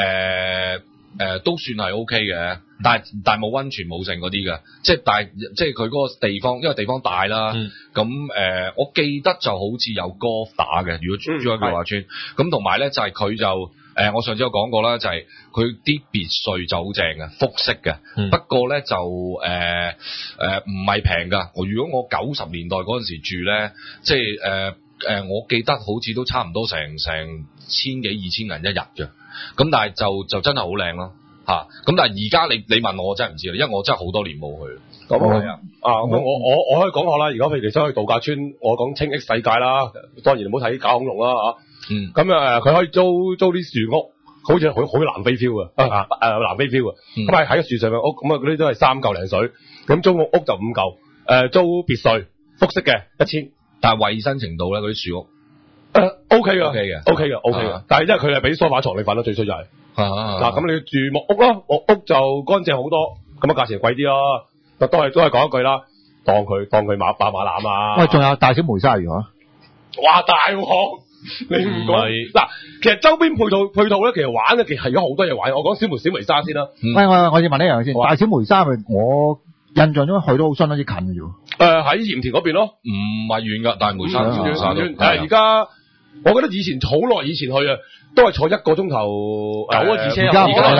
都算係 OK 嘅，但係冇溫泉冇剩嗰啲嘅，即係佢嗰個地方，因為地方大啦，咁我記得就好似有 golf 打嘅，如果珠海度假村，咁同埋咧就係佢就我上次有講過啦，就係佢啲別墅就好正嘅，複式嘅，不過咧就唔係平噶，如果我90年代嗰陣時住咧，即係我記得好似都差唔多成千幾2000銀一日嘅。咁但係就真係好靚咯嚇，咁但係而家你問我真係唔知啦，因為我真係好多年冇去。 咁我可以講下啦，而家譬如你想去度假村，我講清 X 世界啦，當然唔好睇假恐龍啦嚇。咁佢可以租啲樹屋，好似好南非 feel 啊，南非 feel 啊。咁係喺個樹上嘅屋，咁啊嗰啲都係3嚿零水，咁租個屋就5嚿，租別墅複式嘅1000， 但係衞生程度咧嗰啲樹屋。 OK 嘅，但係因為佢係俾梳化床你瞓得最衰就係，嗱咁你住木屋咯，木屋就乾淨好多，咁啊價錢貴啲咯，都係講一句啦，當佢霸馬籃啊。 喂，仲有大小梅鯊魚啊？ 哇大鑊，你唔講嗱，其實周邊配套咧，其實玩咧，其實係有好多嘢玩。我講小梅鯊先啦。 喂，我要問呢樣先，大小梅鯊咪我印象中去都好相當之近嘅啫。 喺鹽田嗰邊咯， 唔係遠噶，大梅鯊而家。我覺得好耐以前去啊，都係坐1個鐘頭9個字車。而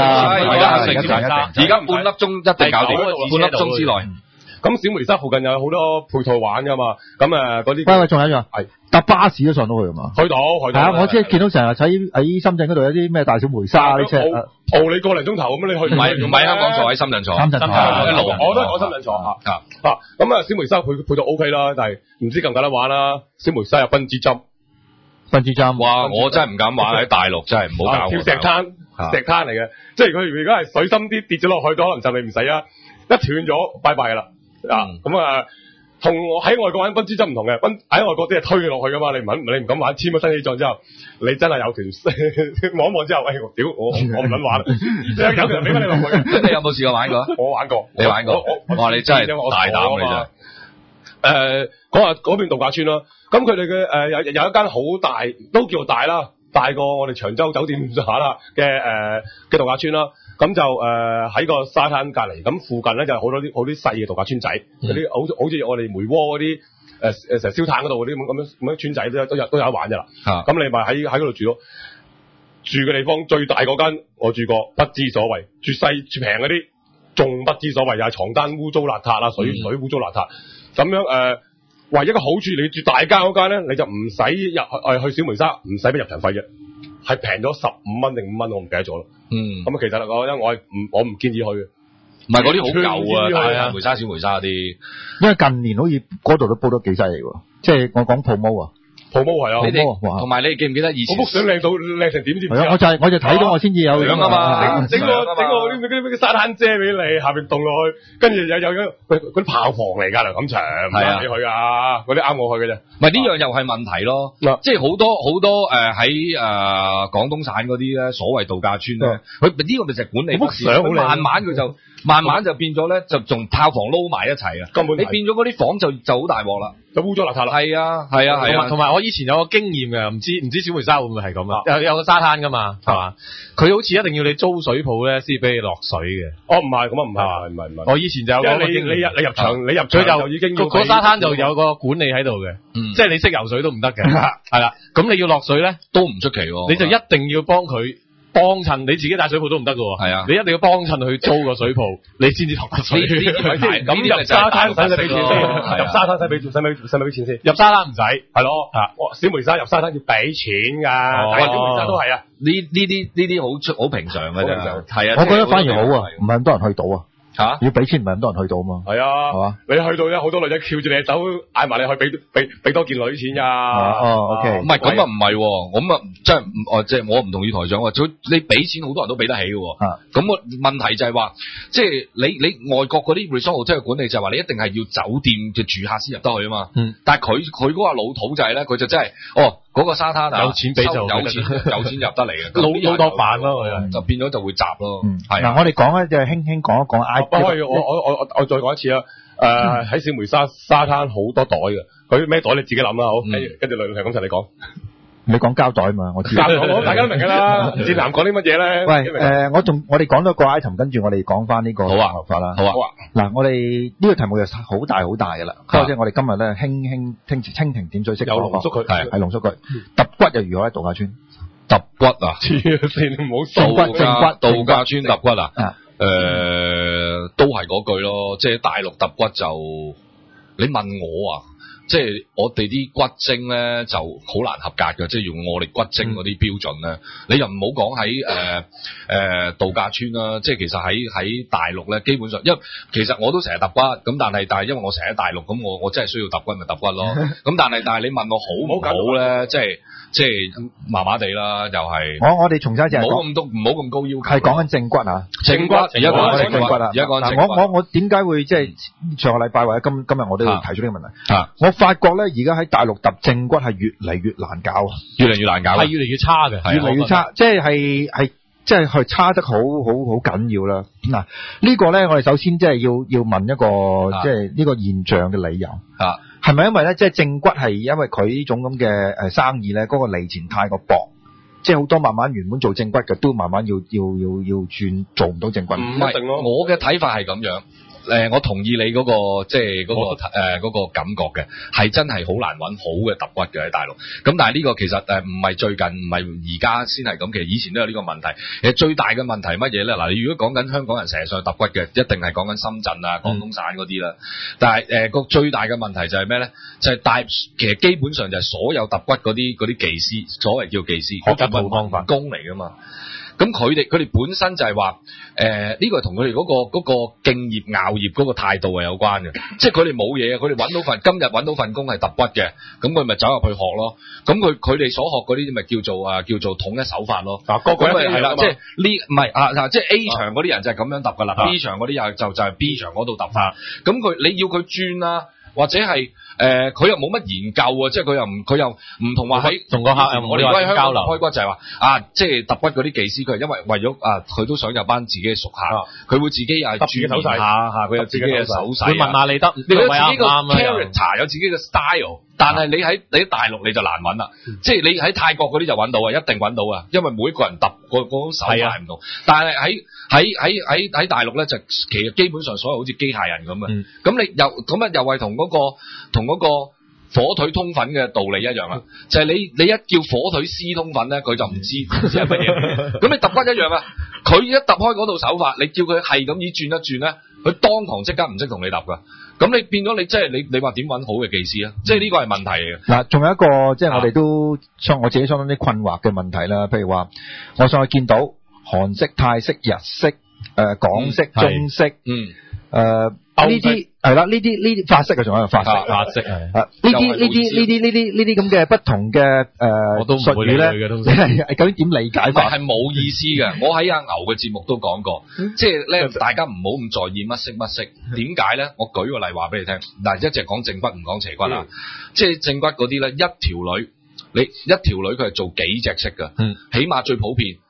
家半粒鐘一定搞掂，半粒鐘之內。咁小梅鯊附近有好多配套玩噶嘛，咁嗰啲。 喂，仲有一樣係搭巴士都上到去啊嘛。 去到。係啊， 我即係見到成日喺深圳嗰度有啲咩大小梅鯊啲車。 熬你個零鐘頭咁，你去唔係香港坐，喺深圳坐。 深圳坐。 我都係講深圳坐嚇。咁小梅鯊配套 OK 啦，但係唔知夠唔夠得玩啦。小梅鯊有笨豬跳。 笨豬跳， 哇！我真係唔敢玩喺大陸，真係唔好搞。 跳石灘嚟嘅，即係佢如果係水深啲跌咗落去，都可能就你唔使啊，一斷咗拜拜啦。咁同我喺外國玩笨豬跳唔同嘅，喺外國啲係推你落去噶嘛，你唔敢玩，簽咗生死狀之後，你真係有條望一望之後，屌我唔敢玩，有條俾翻你落去。 你有冇試過玩過？ 我玩過， 你玩過？哇！你真係大膽你真。 講下嗰邊度假村啦。咁佢哋嘅有一間好大，都叫大啦，大過我哋長洲酒店下啦嘅度假村啦。咁就喺個沙灘隔離，咁附近咧就好多啲細嘅度假村仔，嗰啲好似我哋梅窩嗰啲成日燒炭嗰度嗰啲咁樣村仔都有得玩㗎啦。咁你咪喺嗰度住咯。住嘅地方最大嗰間我住過，不知所謂；住細住平嗰啲仲不知所謂，又係床單污糟邋遢啦，水污糟邋遢。咁樣唯一個好處，你住大間嗰間咧，你就唔使去小梅鯊，唔使俾入場費嘅，係平咗15蚊定5蚊，我唔記得咗啦。咁其實我唔建議去嘅。 唔係嗰啲好舊啊，大梅鯊、小梅鯊啲。 因為近年好似嗰度都煲得幾犀利喎，即係我講 promo 啊。 泡沫係啊， 同埋你記唔記得以前？ 我幅相靚成點知唔知啊？ 我就睇到我先至有樣啊嘛，整個啲沙灘遮俾你，下邊凍落去，跟住有嗰啲炮房嚟㗎，梁錦祥唔啱你去啊，嗰啲啱我去嘅啫。 唔係呢樣又係問題咯，即係好多喺廣東省嗰啲咧，所謂度假村咧，佢呢個咪就係管理不善，慢慢佢就慢慢就變咗咧，就仲炮房撈埋一齊啊！ 根本你變咗嗰啲房就好大鑊啦， 就污糟邋遢啦。 係啊， 同埋我以前有個經驗嘅，唔知小梅沙會唔會係咁啊？有個沙灘噶嘛，係嘛？佢好似一定要你租水泡咧，先俾你落水嘅。 哦，唔係咁啊，唔係。 我以前就有個經驗， 你入場就已經個沙灘就有個管理喺度嘅，即係你識游水都唔得嘅，係啦。咁你要落水咧都唔出奇喎， 你就一定要幫佢。幫襯你自己帶水泡都唔得㗎喎， 係啊， 你一定要幫襯去租個水泡，你先至落個水。 咁入沙灘使唔使俾錢先？入沙灘使唔使俾錢先？ 入沙灘唔使，係咯。 小梅沙入沙灘要俾錢㗎，小梅沙都係啊。 呢啲好平常嘅啫，係啊。 我覺得反而好啊，唔係咁多人去到啊。 吓， 要俾錢唔係咁多人去到嘛？係啊， 係嘛？ 你去到咧，好多女仔翹住你手，嗌埋你去俾多件女錢㗎。 OK， 唔係咁啊，唔係，咁啊，即係我唔同意台長喎。你俾錢好多人都俾得起嘅喎。咁個問題就係話，即係你外國嗰啲 resort hotel 嘅管理就係話，你一定係要酒店嘅住客先入得去啊嘛。但係佢嗰個老土就係咧，佢就真係嗰個沙灘有錢俾就有錢入得嚟嘅， 老多飯咯， 就變咗就會雜咯。 嗱，我哋講咧就輕輕講一講。 不可以，我再講一次啦。喺小梅沙灘好多袋嘅，佢咩袋你自己諗啦，好。跟住女係咁就你講。 你講膠袋嘛？我知。 大家都明㗎啦。唔知男講啲乜嘢咧？ 喂，我哋講多個 item， 跟住我哋講翻呢個頭髮啦。 好啊。 嗱，我哋呢個題目就好大好大㗎啦。不過即係我哋今日咧輕輕蜻蜓點水式有濃縮佢，係濃縮佢。揼骨又如何喺度假村？ 揼骨啊！ 你唔好度假村揼骨啊！都係嗰句咯，即係大陸揼骨就，你問我啊，即係我哋啲骨精咧就好難合格嘅，即係用我哋骨精嗰啲標準咧，你又唔好講喺度假村啦，即係其實喺大陸咧，基本上，因為其實我都成日揼骨，咁但係因為我成日喺大陸，咁我真係需要揼骨咪揼骨咯，咁但係你問我好唔好咧，即係麻麻地啦，又係。我哋重新就係唔好咁高要求。 係講緊正骨啊， 正骨而家講正骨啦。而家講正骨。 我點解會即係上個禮拜或者今日我都要提出呢個問題？我發覺咧，而家喺大陸揼正骨係越嚟越難搞， 越嚟越難搞， 係越嚟越差嘅， 越嚟越差，即係差得好緊要啦。嗱，呢個咧，我哋首先即係要問一個即係呢個現象嘅理由。係咪因為咧，即係正骨係因為佢呢種咁嘅生意咧，嗰個利錢太過薄，即係好多慢慢原本做正骨嘅都慢慢要轉做唔到正骨。 唔係，我嘅睇法係咁樣。我同意你嗰個即係嗰個感覺嘅，係真係好難揾好嘅揼骨嘅喺大陸。咁但係呢個其實唔係最近，唔係而家先係咁，其實以前都有呢個問題。其實最大嘅問題係乜嘢咧？嗱，你如果講緊香港人成日上去揼骨嘅，一定係講緊深圳啊、廣東省嗰啲啦。但係個最大嘅問題就係咩咧？就係其實基本上就係所有揼骨嗰啲技師，所謂叫技師， 學習冇方法工嚟噶嘛。咁佢哋本身就係話，呢個係同佢哋嗰個敬業熬業嗰個態度係有關嘅，即係佢哋冇嘢，佢哋今日揾到份工係揼骨嘅，咁佢咪走入去學咯。咁佢哋所學嗰啲咪叫做統一手法咯。咁咪係啦，即係唔係即係 A 場嗰啲人就係咁樣揼噶啦，B 場嗰啲又就係 B 場嗰度揼法。咁你要佢轉啦，或者係佢又冇乜研究啊，即係佢又唔同話喺同個客我哋而家喺香港開骨就係話即係揼骨嗰啲技師，佢係因為咗佢都想有班自己嘅熟客，佢會自己又係轉手勢下，佢有自己嘅手勢， 會問下你得， 你有自己個 character，有自己嘅 style。但係你喺大陸你就難揾啦，即係你喺泰國嗰啲就揾到啊，一定揾到啊，因為每一個人揼嗰種手法係唔同。但係喺大陸咧就其實基本上所有好似機械人咁嘅，咁你又係同嗰個火腿通粉嘅道理一樣啦，就係你一叫火腿絲通粉咧，佢就唔知係乜嘢。咁你揼骨一樣啊，佢一揼開嗰度手法，你叫佢係咁轉一轉咧，佢當堂即刻唔識同你揼噶。咁你變咗你即係你話點揾好嘅技師啊？即係呢個係問題嚟嘅。 嗱，仲有一個即係我哋都我自己相當啲困惑嘅問題啦。譬如話，我上去見到韓式、泰式、日式、港式、中式，呢啲係啦，呢啲法式啊，仲有法式係呢啲咁嘅不同嘅我都唔會理佢嘅， 究竟點理解法？ 係冇意思嘅。我喺阿牛嘅節目都講過，即係咧大家唔好咁在意乜式。點解咧？我舉個例話俾你聽。嗱，一直講正骨唔講斜骨啊，即係正骨嗰啲咧，一條女佢係做幾隻色㗎，起碼最普遍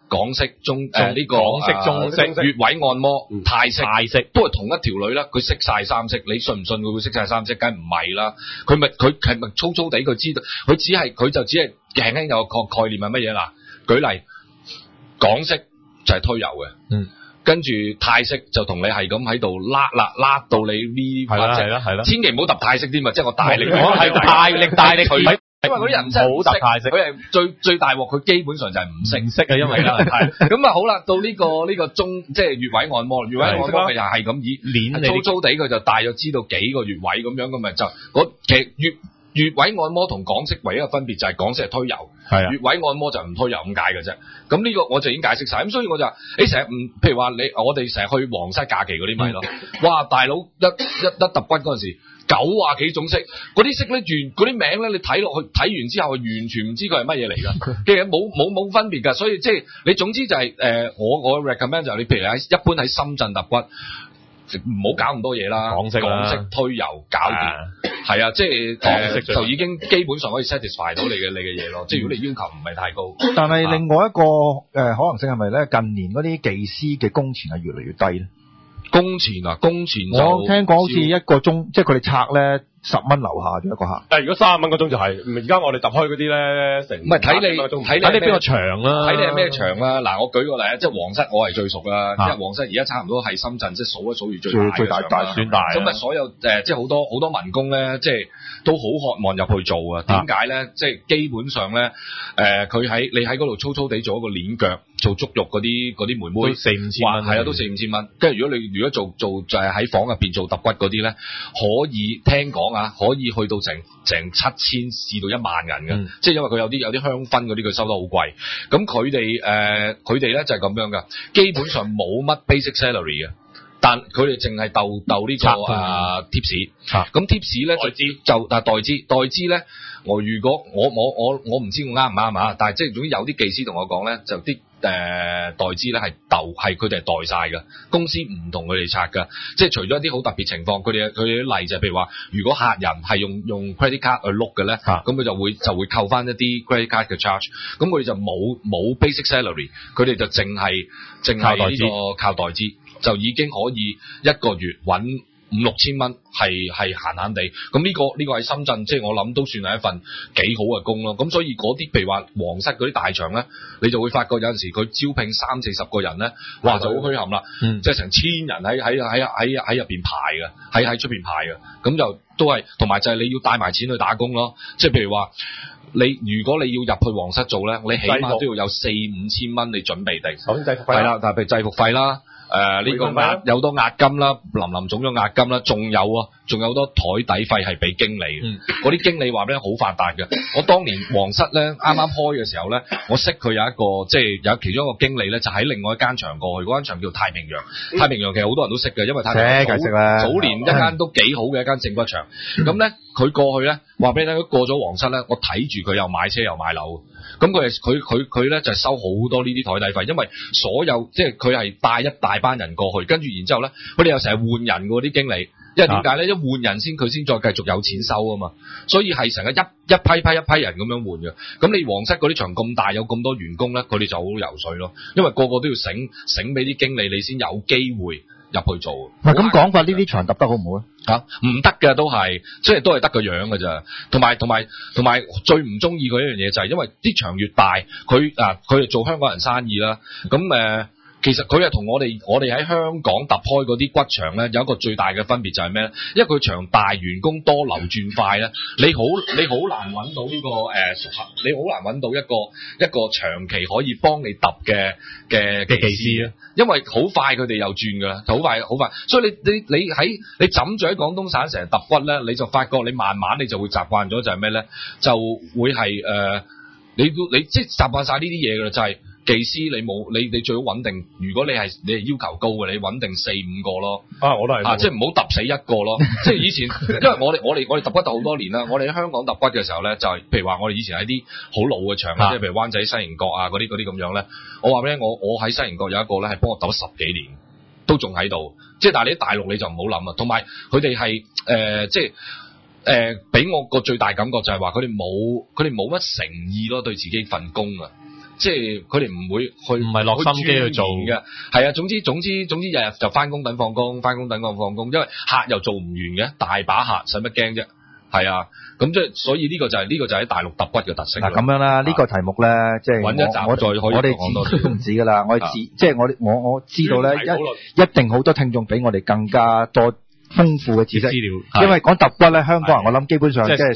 港式呢個港式中式穴位按摩、泰式都係同一條女啦，佢識晒三式，你信唔信佢會識晒三式？梗係唔係啦，佢係咪粗粗地佢知道，佢就只係輕輕有個概念係乜嘢啦？舉例，港式就係推油嘅，跟住泰式就同你係咁喺度拉到你呢塊隻，千祈唔好揼泰式添啊！即係我大力， 係大力佢。 因為嗰啲人真係唔識，佢係最大鑊，佢基本上就係唔識啊，因為咁啊好啦，到呢個即係穴位按摩，穴位按摩佢又係咁以粗粗地，佢就大約知道幾個穴位咁樣，咁咪就其實穴位按摩同港式唯一嘅分別就係港式係推油，穴位按摩就唔推油咁解嘅啫。咁呢個我就已經解釋晒，咁所以我就你成日譬如話我哋成日去皇室假期嗰啲咪咯，哇大佬一揼骨嗰陣時。90幾種式，嗰啲式咧嗰啲名咧，你睇落去睇完之後，完全唔知佢係乜嘢嚟㗎。其實冇分別㗎，所以即係你總之就係我 recommend 就係你譬如一般喺深圳揼骨，唔好搞咁多嘢啦，港式推油搞掂，係啊，即係就已經基本上可以 satisfy 到你嘅嘢咯。即係如果你要求唔係太高， 但係另外一個可能性係咪咧？近年嗰啲技師嘅工錢係越嚟越低咧？ 工錢我聽講好似一個鐘，即係佢哋拆咧10蚊樓下就一個客。 如果30蚊個鐘就係，而家我哋揼開嗰啲咧成。唔係睇你邊個場啦， 睇你係咩場啦。嗱，我舉個例啊，即係皇室我係最熟啦，因為皇室而家差唔多係深圳即係數一數二最大算大。咁啊，所有即係好多民工咧，即係都好渴望入去做啊。點解咧？即係基本上咧，你喺嗰度粗粗地做一個鏈腳。做足肉嗰啲妹妹 4、5千蚊， 係啊，都4、5千蚊。跟住如果做就係喺房入邊做揼骨嗰啲咧，可以聽講啊，可以去到成7000至到1萬銀嘅，即係因為佢有啲香薰嗰啲，佢收得好貴。咁佢哋咧就係咁樣噶，基本上冇乜 basic salary 嘅，但佢哋淨係鬥呢個貼士。咁貼士咧就代資咧，如果我唔知我啱唔啱啊，但係即係總之有啲技師同我講咧，就啲。代資咧係佢哋係代晒㗎，公司唔同佢哋拆㗎，即係除咗一啲好特別情況，佢哋啲例就係譬如話，如果客人係用 credit card 去碌嘅咧，咁佢就會扣翻一啲 credit card 嘅 charge，咁佢哋就冇 basic salary，佢哋就淨係呢個靠代資，就已經可以一個月搵5、6千蚊係閒閒地，咁呢個喺深圳，即係我諗都算係一份幾好嘅工咯。咁所以嗰啲譬如話皇室嗰啲大場咧，你就會發覺有陣時佢招聘30、40個人咧，哇就好墟冚啦，即係成1000人喺入邊排嘅，喺出邊排嘅，咁就都係同埋就係你要帶埋錢去打工咯。即係譬如話如果你要入去皇室做咧，你起碼都要有4、5千蚊你準備定，首先制服費係啦，但係譬如制服費啦。呢個有好多押金啦，林總咗押金啦，仲有好多台底費係俾經理嘅，嗰啲經理話咧好發達嘅。我當年皇室咧啱啱開嘅時候咧，我識佢有一個即係有其中一個經理咧，就喺另外一間場過去，嗰間場叫太平洋。太平洋其實好多人都識嘅，因為太平洋早年一間都幾好嘅一間正骨場。咁咧佢過去咧話俾你聽，佢過咗皇室咧，我睇住佢又買車又買樓。咁佢咧就收好多呢啲台底費，因為所有即係佢係帶一大班人過去，跟住然之後咧，佢哋又成日換人嘅啲經理，因為點解咧？一換人佢先再繼續有錢收啊嘛，所以係成日一批人咁樣換嘅。咁你皇室嗰啲場咁大，有咁多員工咧，佢哋就好游水咯，因為個個都要醒俾啲經理，你先有機會入去做。 咁講法，呢啲場揼得好唔好咧？ 唔得嘅都係，即係都係得個樣嘅咋。同埋最唔中意佢一樣嘢就係，因為啲場越大，佢係做香港人生意啦。咁其實佢係同我哋喺香港揼開嗰啲骨場咧，有一個最大嘅分別就係咩咧？因為佢場大，員工多，流轉快咧，你好難揾到呢個熟客，你好難揾到一個長期可以幫你揼嘅技師啊，因為好快佢哋又轉噶啦，好快，所以你枕住喺廣東省成日揼骨咧，你就發覺你慢慢你就會習慣咗就係咩咧？就會係你即係習慣晒呢啲嘢噶啦，就係。技師你最好穩定，如果你係要求高嘅，你穩定4、5個咯。 我都係。即係唔好揼死一個咯。即係以前，因為我哋揼骨揼好多年啦。我哋喺香港揼骨嘅時候咧，就係譬如話我哋以前喺啲好老嘅場，即係譬如灣仔西營角啊嗰啲咁樣咧。我話俾你聽，我喺西營角有一個咧係幫我揼10幾年，都仲喺度。即係但係你喺大陸你就唔好諗啊。同埋佢哋係即係俾我個最大感覺就係話佢哋冇乜誠意咯，對自己份工啊。 即係佢哋唔會去， 唔係落心機去做嘅。係啊，總之日日就翻工等放工，翻工等放工，因為客又做唔完嘅，大把客，使乜驚啫？係啊，咁即係所以呢個就係大陸揼骨嘅特色。 嗱咁樣啦，呢個題目咧，即係揾一集再可以我哋都唔止噶啦，即係我知道咧，一定好多聽眾比我哋更加多豐富嘅知識，因為講揼骨咧，香港人我諗基本上即係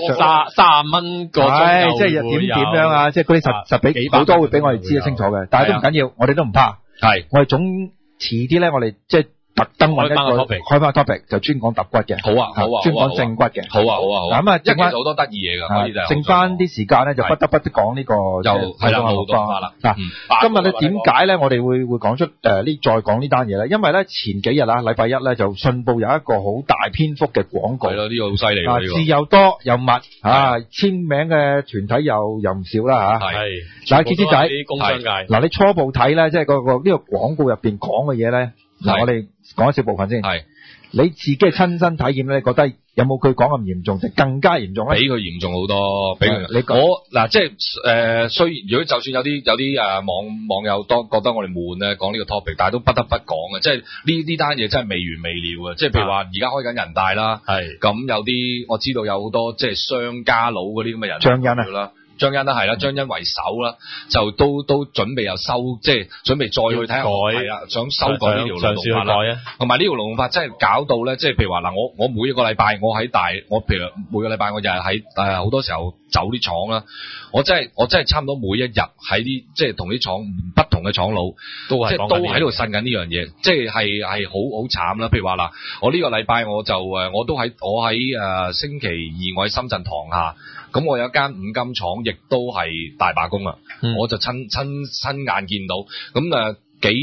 30蚊個鐘， 即係點樣啊？即係嗰啲實比好多會俾我哋知得清楚嘅，但係都唔緊要，我哋都唔怕。係，我哋總遲啲咧，我哋即係特登揾一個開翻個 topic 就專講揼骨嘅。好啊，專講正骨嘅。好啊。咁啊，剩翻好多得意嘢㗎，可以就剩翻啲時間咧，就不得不講呢個又係啦，勞動法啦。 嗱，今日咧點解咧，我哋會講出再講呢單嘢咧？因為咧前幾日啦，禮拜一咧就信報有一個好大篇幅嘅廣告。 係咯，呢個好犀利喎。 字又多又密簽名嘅團體又唔少啦嚇。係。嗱，傑仔， 啲工商界。 嗱，你初步睇咧，即係呢個廣告入邊講嘅嘢咧。嗱，我哋講一小部分先。係，你自己嘅親身體驗咧，你覺得有冇佢講咁嚴重，定更加嚴重咧？ 比佢嚴重好多，比佢。嗱，即係雖然如果就算有啲網友都覺得我哋悶咧，講呢個 topic， 但係都不得不講嘅，即係呢單嘢真係未完未了嘅。即係譬如話而家開緊人大啦，係咁有啲我知道有好多即係商家佬嗰啲咁嘅人， 張欣啦。 張欣啦，係啦，張欣為首啦，就都準備又即係準備再去睇下，係啦，想修改呢條勞動法啦，同埋呢條勞動法真係搞到咧，即係譬如話嗱，我每一個禮拜我譬如每個禮拜我日日喺好多時候走啲廠啦，我真係差唔多每一日喺啲即係同啲廠不同嘅廠佬都喺度呻緊呢樣嘢，即係好慘啦。譬如話嗱，我呢個禮拜我就我喺星期二我喺深圳塘廈。咁我有一間五金廠，亦都係大罷工啦。我就親眼見到，咁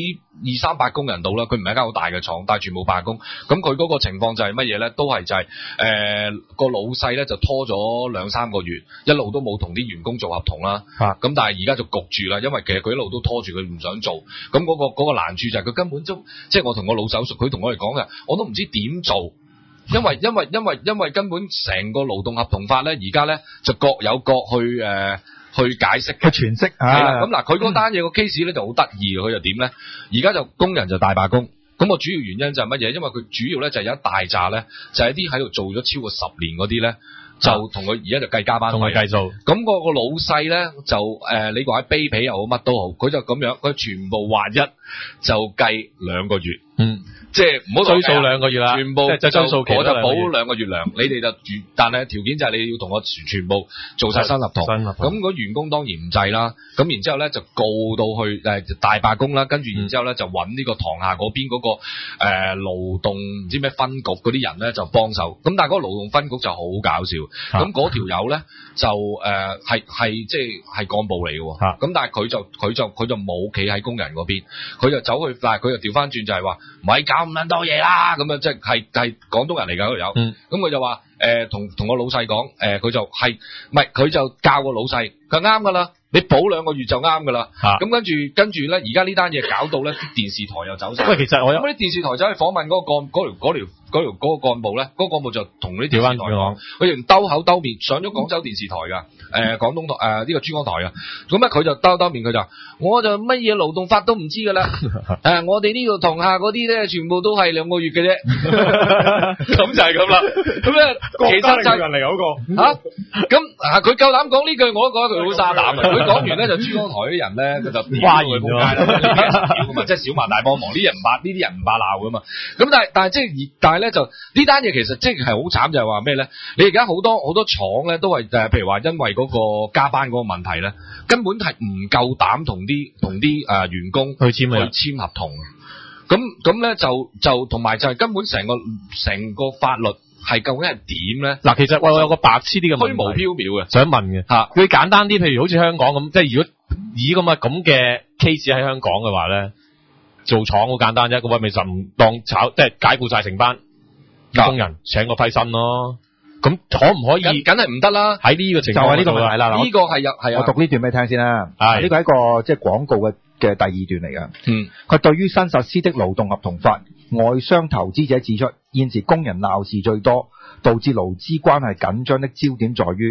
200-300工人到啦。佢唔係一間好大嘅廠，但係全部罷工。咁佢嗰個情況就係乜嘢咧？都係就係個老細咧就拖咗2-3個月，一路都冇同啲員工做合同啦。咁但係而家就焗住啦，因為其實佢一路都拖住，佢唔想做。咁嗰個難處就係佢根本都即係我同個老手熟，佢同我哋講嘅，我都唔知點做。因為根本成個勞動合同法咧，而家咧就各有各去解釋嘅詮釋。 係啦，咁嗱，佢嗰單嘢個 case 咧就好得意，佢就點咧？而家就工人就大罷工，咁個主要原因就係乜嘢？因為佢主要咧就有一大紮咧，就係一啲喺度做咗超過10年嗰啲咧，就同佢而家就計加班費，同佢計數。咁個老細咧就你話喺卑鄙又好乜都好，佢就咁樣，佢全部劃一就計2個月。即係唔好追數2個月啦，全部就追數期，我就補2個月糧，你哋就但係條件就係你要同我全部做晒新合同。咁個員工當然唔制啦，咁然之後咧就告到去大罷工啦，跟住然之後咧就揾呢個塘廈嗰邊嗰個勞動唔知咩分局嗰啲人咧就幫手，咁但係嗰個勞動分局就好搞笑，咁嗰條友咧就係即係幹部嚟嘅喎，咁但係佢就冇企喺工人嗰邊，佢就走去，但係佢就調翻轉就係話唔係搞咁撚多嘢啦，咁樣即係廣東人嚟㗎嗰條友，咁佢就話同個老細講，佢就佢就教個老細，佢啱㗎啦，你補2個月就啱㗎啦，咁跟住咧，而家呢單嘢搞到咧，啲電視台又走晒。喂，其實我有啲電視台走去訪問嗰個幹部咧，嗰個幹部就同啲電視台講，佢連兜口兜面上咗廣州電視台㗎，廣東台呢個珠江台㗎，咁咧佢就兜面佢就我就乜嘢勞動法都唔知㗎啦，我哋呢度塘廈嗰啲咧全部都係2個月嘅啫，咁就係咁啦，咁咧其實就係人嚟嗰個咁佢夠膽講呢句，我都覺得佢好沙膽啊！佢講完咧就珠江台啲人咧佢就嘩然咗，即係小罵大幫忙，呢啲人唔怕鬧㗎嘛，咁但係咧就呢單嘢其實即係好慘，就係話咩咧？你而家好多廠咧都係譬如話因為嗰個加班嗰個問題咧，根本係唔夠膽同啲員工去簽合同。咁咧就同埋就係根本成個法律係究竟係點咧？嗱，其實我有個白痴啲嘅問題，虛無縹緲嘅，想問嘅嚇。佢簡單啲，譬如好似香港咁，即係如果以咁嘅 case 喺香港嘅話咧，做廠好簡單啫，個位咪就唔當炒，即係解僱晒成班工人，請個批新咯。咁可唔可以？梗係唔得啦！喺呢個情況就係呢個問題啦。呢個係我讀呢段俾你聽先啦。係呢個係一個即係廣告嘅第2段嚟㗎。佢對於新實施的勞動合同法，外商投資者指出，現時工人鬧事最多，導致勞資關係緊張的焦點在於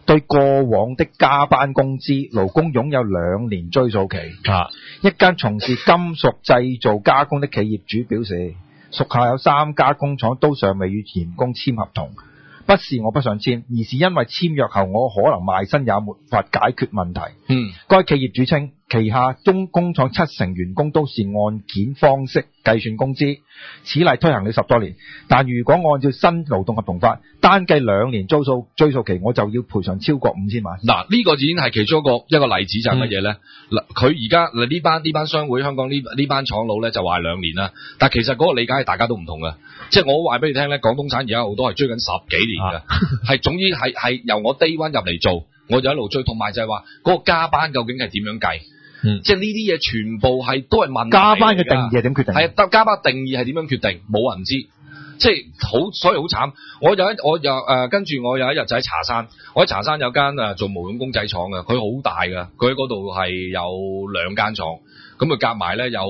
對過往的加班工資，勞工擁有2年追訴期。一間從事金屬製造加工的企業主表示，屬下有3家工廠都尚未與員工簽合同。不是我不想簽，而是因為簽約後我可能賣身也沒法解決問題。該企業主稱，旗下工廠70%員工都是按件方式計算工資，此例推行了10多年。但如果按照新勞動合同法，單計2年追訴期，我就要賠償超過5000萬。 嗱，呢個已經係其中一個例子，就係乜嘢咧？佢而家呢班商會香港呢班廠佬咧就話2年啦，但其實嗰個理解係大家都唔同嘅。即係我話俾你聽咧，廣東省而家好多係追緊10幾年嘅，係總之係由我 day one 入嚟做，我就一路追，同埋就係話嗰個加班究竟係點樣計？即係呢啲嘢全部係都係問題。 加班嘅定義係點決定？ 係加班定義係點樣決定？冇人知，即係所以好慘。跟住我有一日就喺茶山，我喺茶山有間做毛絨公仔廠嘅，佢好大㗎，佢喺嗰度係有2間廠，咁佢夾埋咧有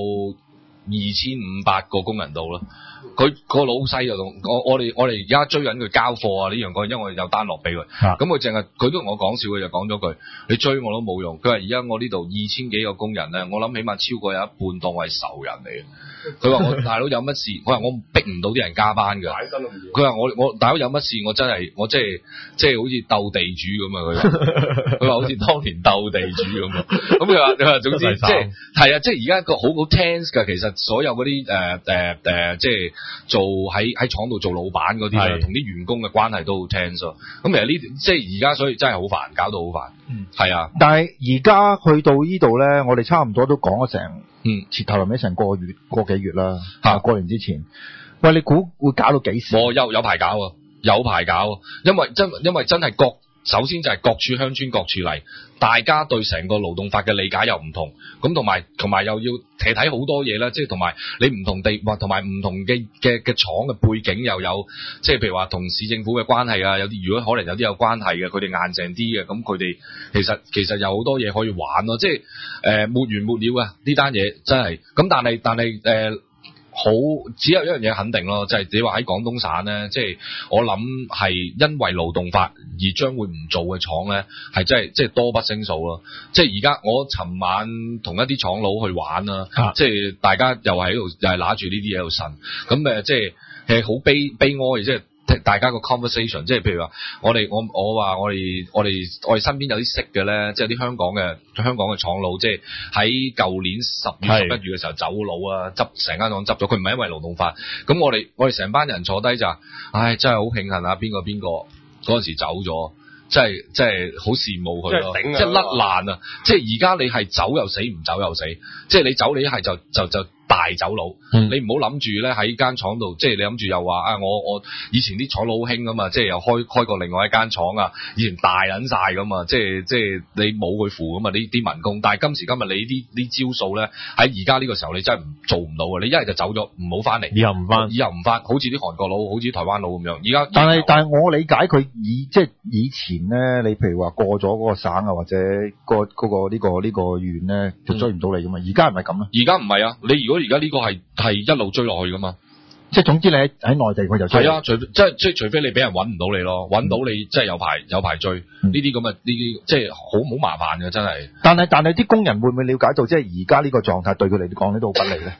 2500個工人度啦。佢個老細就同我哋而家追緊佢交貨啊呢樣嗰樣，因為我哋有單落俾佢。咁佢都同我講笑嘅，就講咗句：你追我都冇用。佢話而家我呢度2000幾個工人咧，我諗起碼超過有一半當我係仇人嚟嘅。佢話我大佬有乜事？我話我逼唔到啲人加班㗎。佢話我大佬有乜事？我即係好似鬥地主咁啊！佢話好似當年鬥地主咁啊！咁佢話總之係啊，即係而家個好 tense 㗎。其實所有嗰啲即係做喺廠度做老闆嗰啲同啲員工嘅關係都好 tense。咁其實呢即係而家所以真係好煩，搞到好煩。係啊。 但係而家去到呢度咧，我哋差唔多都講咗成前頭臨尾成個幾月啦。過年之前，喂，你估會搞到幾時？ 有排搞啊，有排搞啊，因為真係首先就係各處鄉村各處嚟，大家對成個勞動法嘅理解又唔同，咁同埋又要睇好多嘢啦，即係同埋你唔同地或同埋唔同嘅廠嘅背景又有，即係譬如話同市政府嘅關係啊，有啲如果可能有啲有關係嘅，佢哋硬淨啲嘅，咁佢哋其實有好多嘢可以玩咯，即係沒完沒了啊！呢單嘢真係，咁但係好，只有一樣嘢肯定咯，就係你話喺廣東省咧，即係我諗係因為勞動法而將會唔做嘅廠咧，係真係即係多不勝數咯。即係而家我尋晚同一啲廠佬去玩啦，即係大家又係喺度又係揦住呢啲嘢喺度呻，咁即係好悲哀，即係大家個 conversation， 即係譬如話我話我哋身邊有啲識嘅咧，即係啲香港嘅廠佬，即係喺舊年10月11月嘅時候走佬啊，執成間廠執咗，佢唔係因為勞動法，咁我哋成班人坐低就，唉，真係好慶幸啊，邊個嗰陣時走咗，真係好羨慕佢咯，即係甩爛啊！即係而家你係走又死，唔走又死，即係你走你一係就大走佬，你唔好諗住咧喺間廠度，即係你諗住又話我以前啲廠佬好興啊嘛，即係又開過另外一間廠啊，以前大撚晒噶嘛，即係你冇佢符噶嘛，呢啲民工，但係今時今日你呢招數咧喺而家呢個時候你真係做唔到啊！你一係就走咗，唔好翻嚟，以後唔翻，好似啲韓國佬，好似台灣佬咁樣。而家但係我理解佢即係以前咧，你譬如話過咗嗰個省啊，或者嗰個呢個縣咧，就追唔到你噶嘛。而家係咪咁咧？ 而家唔係啊，你如果而家呢個係一路追落去噶嘛，即係總之你喺內地佢就追。 係啊，除非你俾人揾唔到你咯，揾到你即係有排追呢啲咁嘅呢啲，即係好麻煩嘅真係。 但係啲工人會唔會了解到即係而家呢個狀態對佢嚟講呢都好不利咧？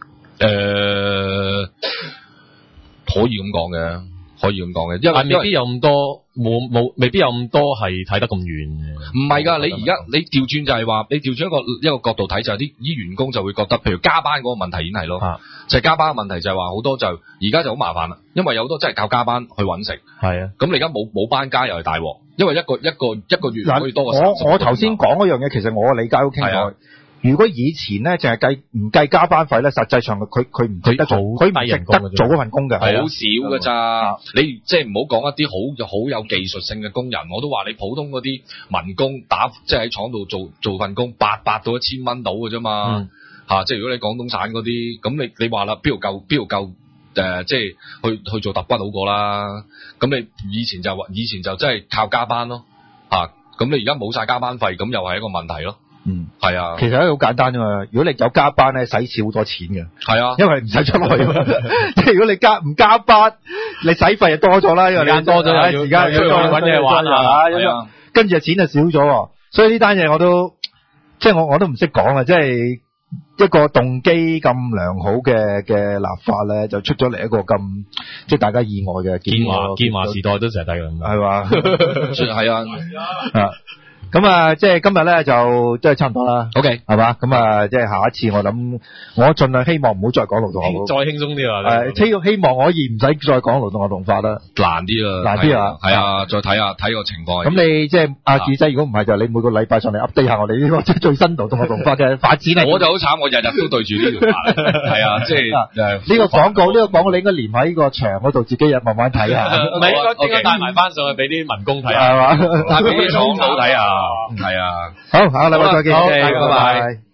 可以咁講嘅。可以咁講嘅，因為未必有咁多未必有咁多係睇得咁遠嘅。 唔係㗎，你而家你調轉就係話，你調轉一個角度睇就係啲員工就會覺得，譬如加班嗰個問題已經係咯，就係加班嘅問題就係話好多就而家就好麻煩啦，因為有好多真係靠加班去揾食。係啊，咁你而家冇班加又係大鑊，因為一個月可以多過30。 我頭先講嗰樣嘢，其實我理解好清楚。如果以前咧淨係唔計加班費咧，實際上佢唔值得做，佢唔值得做嗰份工嘅， 好少㗎咋。你即係唔好講一啲好有技術性嘅工人，我都話你普通嗰啲民工即係喺廠度做份工，800到1000蚊到㗎啫嘛。即係如果你廣東省嗰啲，咁你話啦，邊度夠即係去做揼骨好過啦。咁你以前就真係靠加班咯。咁你而家冇晒加班費，咁又係一個問題咯。係啊，其實好簡單啫嘛。如果你有加班咧，使少好多錢嘅。 係啊， 因為唔使出去。即係如果你唔加班，你使費就多咗啦。因為時間多咗，時間要揾嘢玩啊。 跟住錢就少咗，所以呢單嘢我都即係我都唔識講啊，即係一個動機咁良好嘅立法咧，就出咗嚟一個咁即係大家意外嘅結果。 建華時代都成日睇咁， 係嘛？ 係啊。 咁啊，即係今日咧就即係差唔多啦。 OK， 係嘛？咁啊，即係下一次我諗，我盡量希望唔好再講勞動學再輕鬆啲啊。 希望可以唔使再講勞動學動法啦。 難啲啊， 難啲啊。 係啊，再睇個情況。 咁你即係阿智仔，如果唔係就你每個禮拜上嚟 update 下我哋呢個即係最新勞動學動法嘅發展啊。 我就好慘，我日日都對住呢條法。係啊，即係呢個廣告你應該連喺個牆嗰度，自己日慢慢睇下。 唔係應該帶埋翻上去俾啲民工睇下， 係嘛？ 帶俾啲廠佬睇下。係啊。 好，下個禮拜再見。 好，拜拜。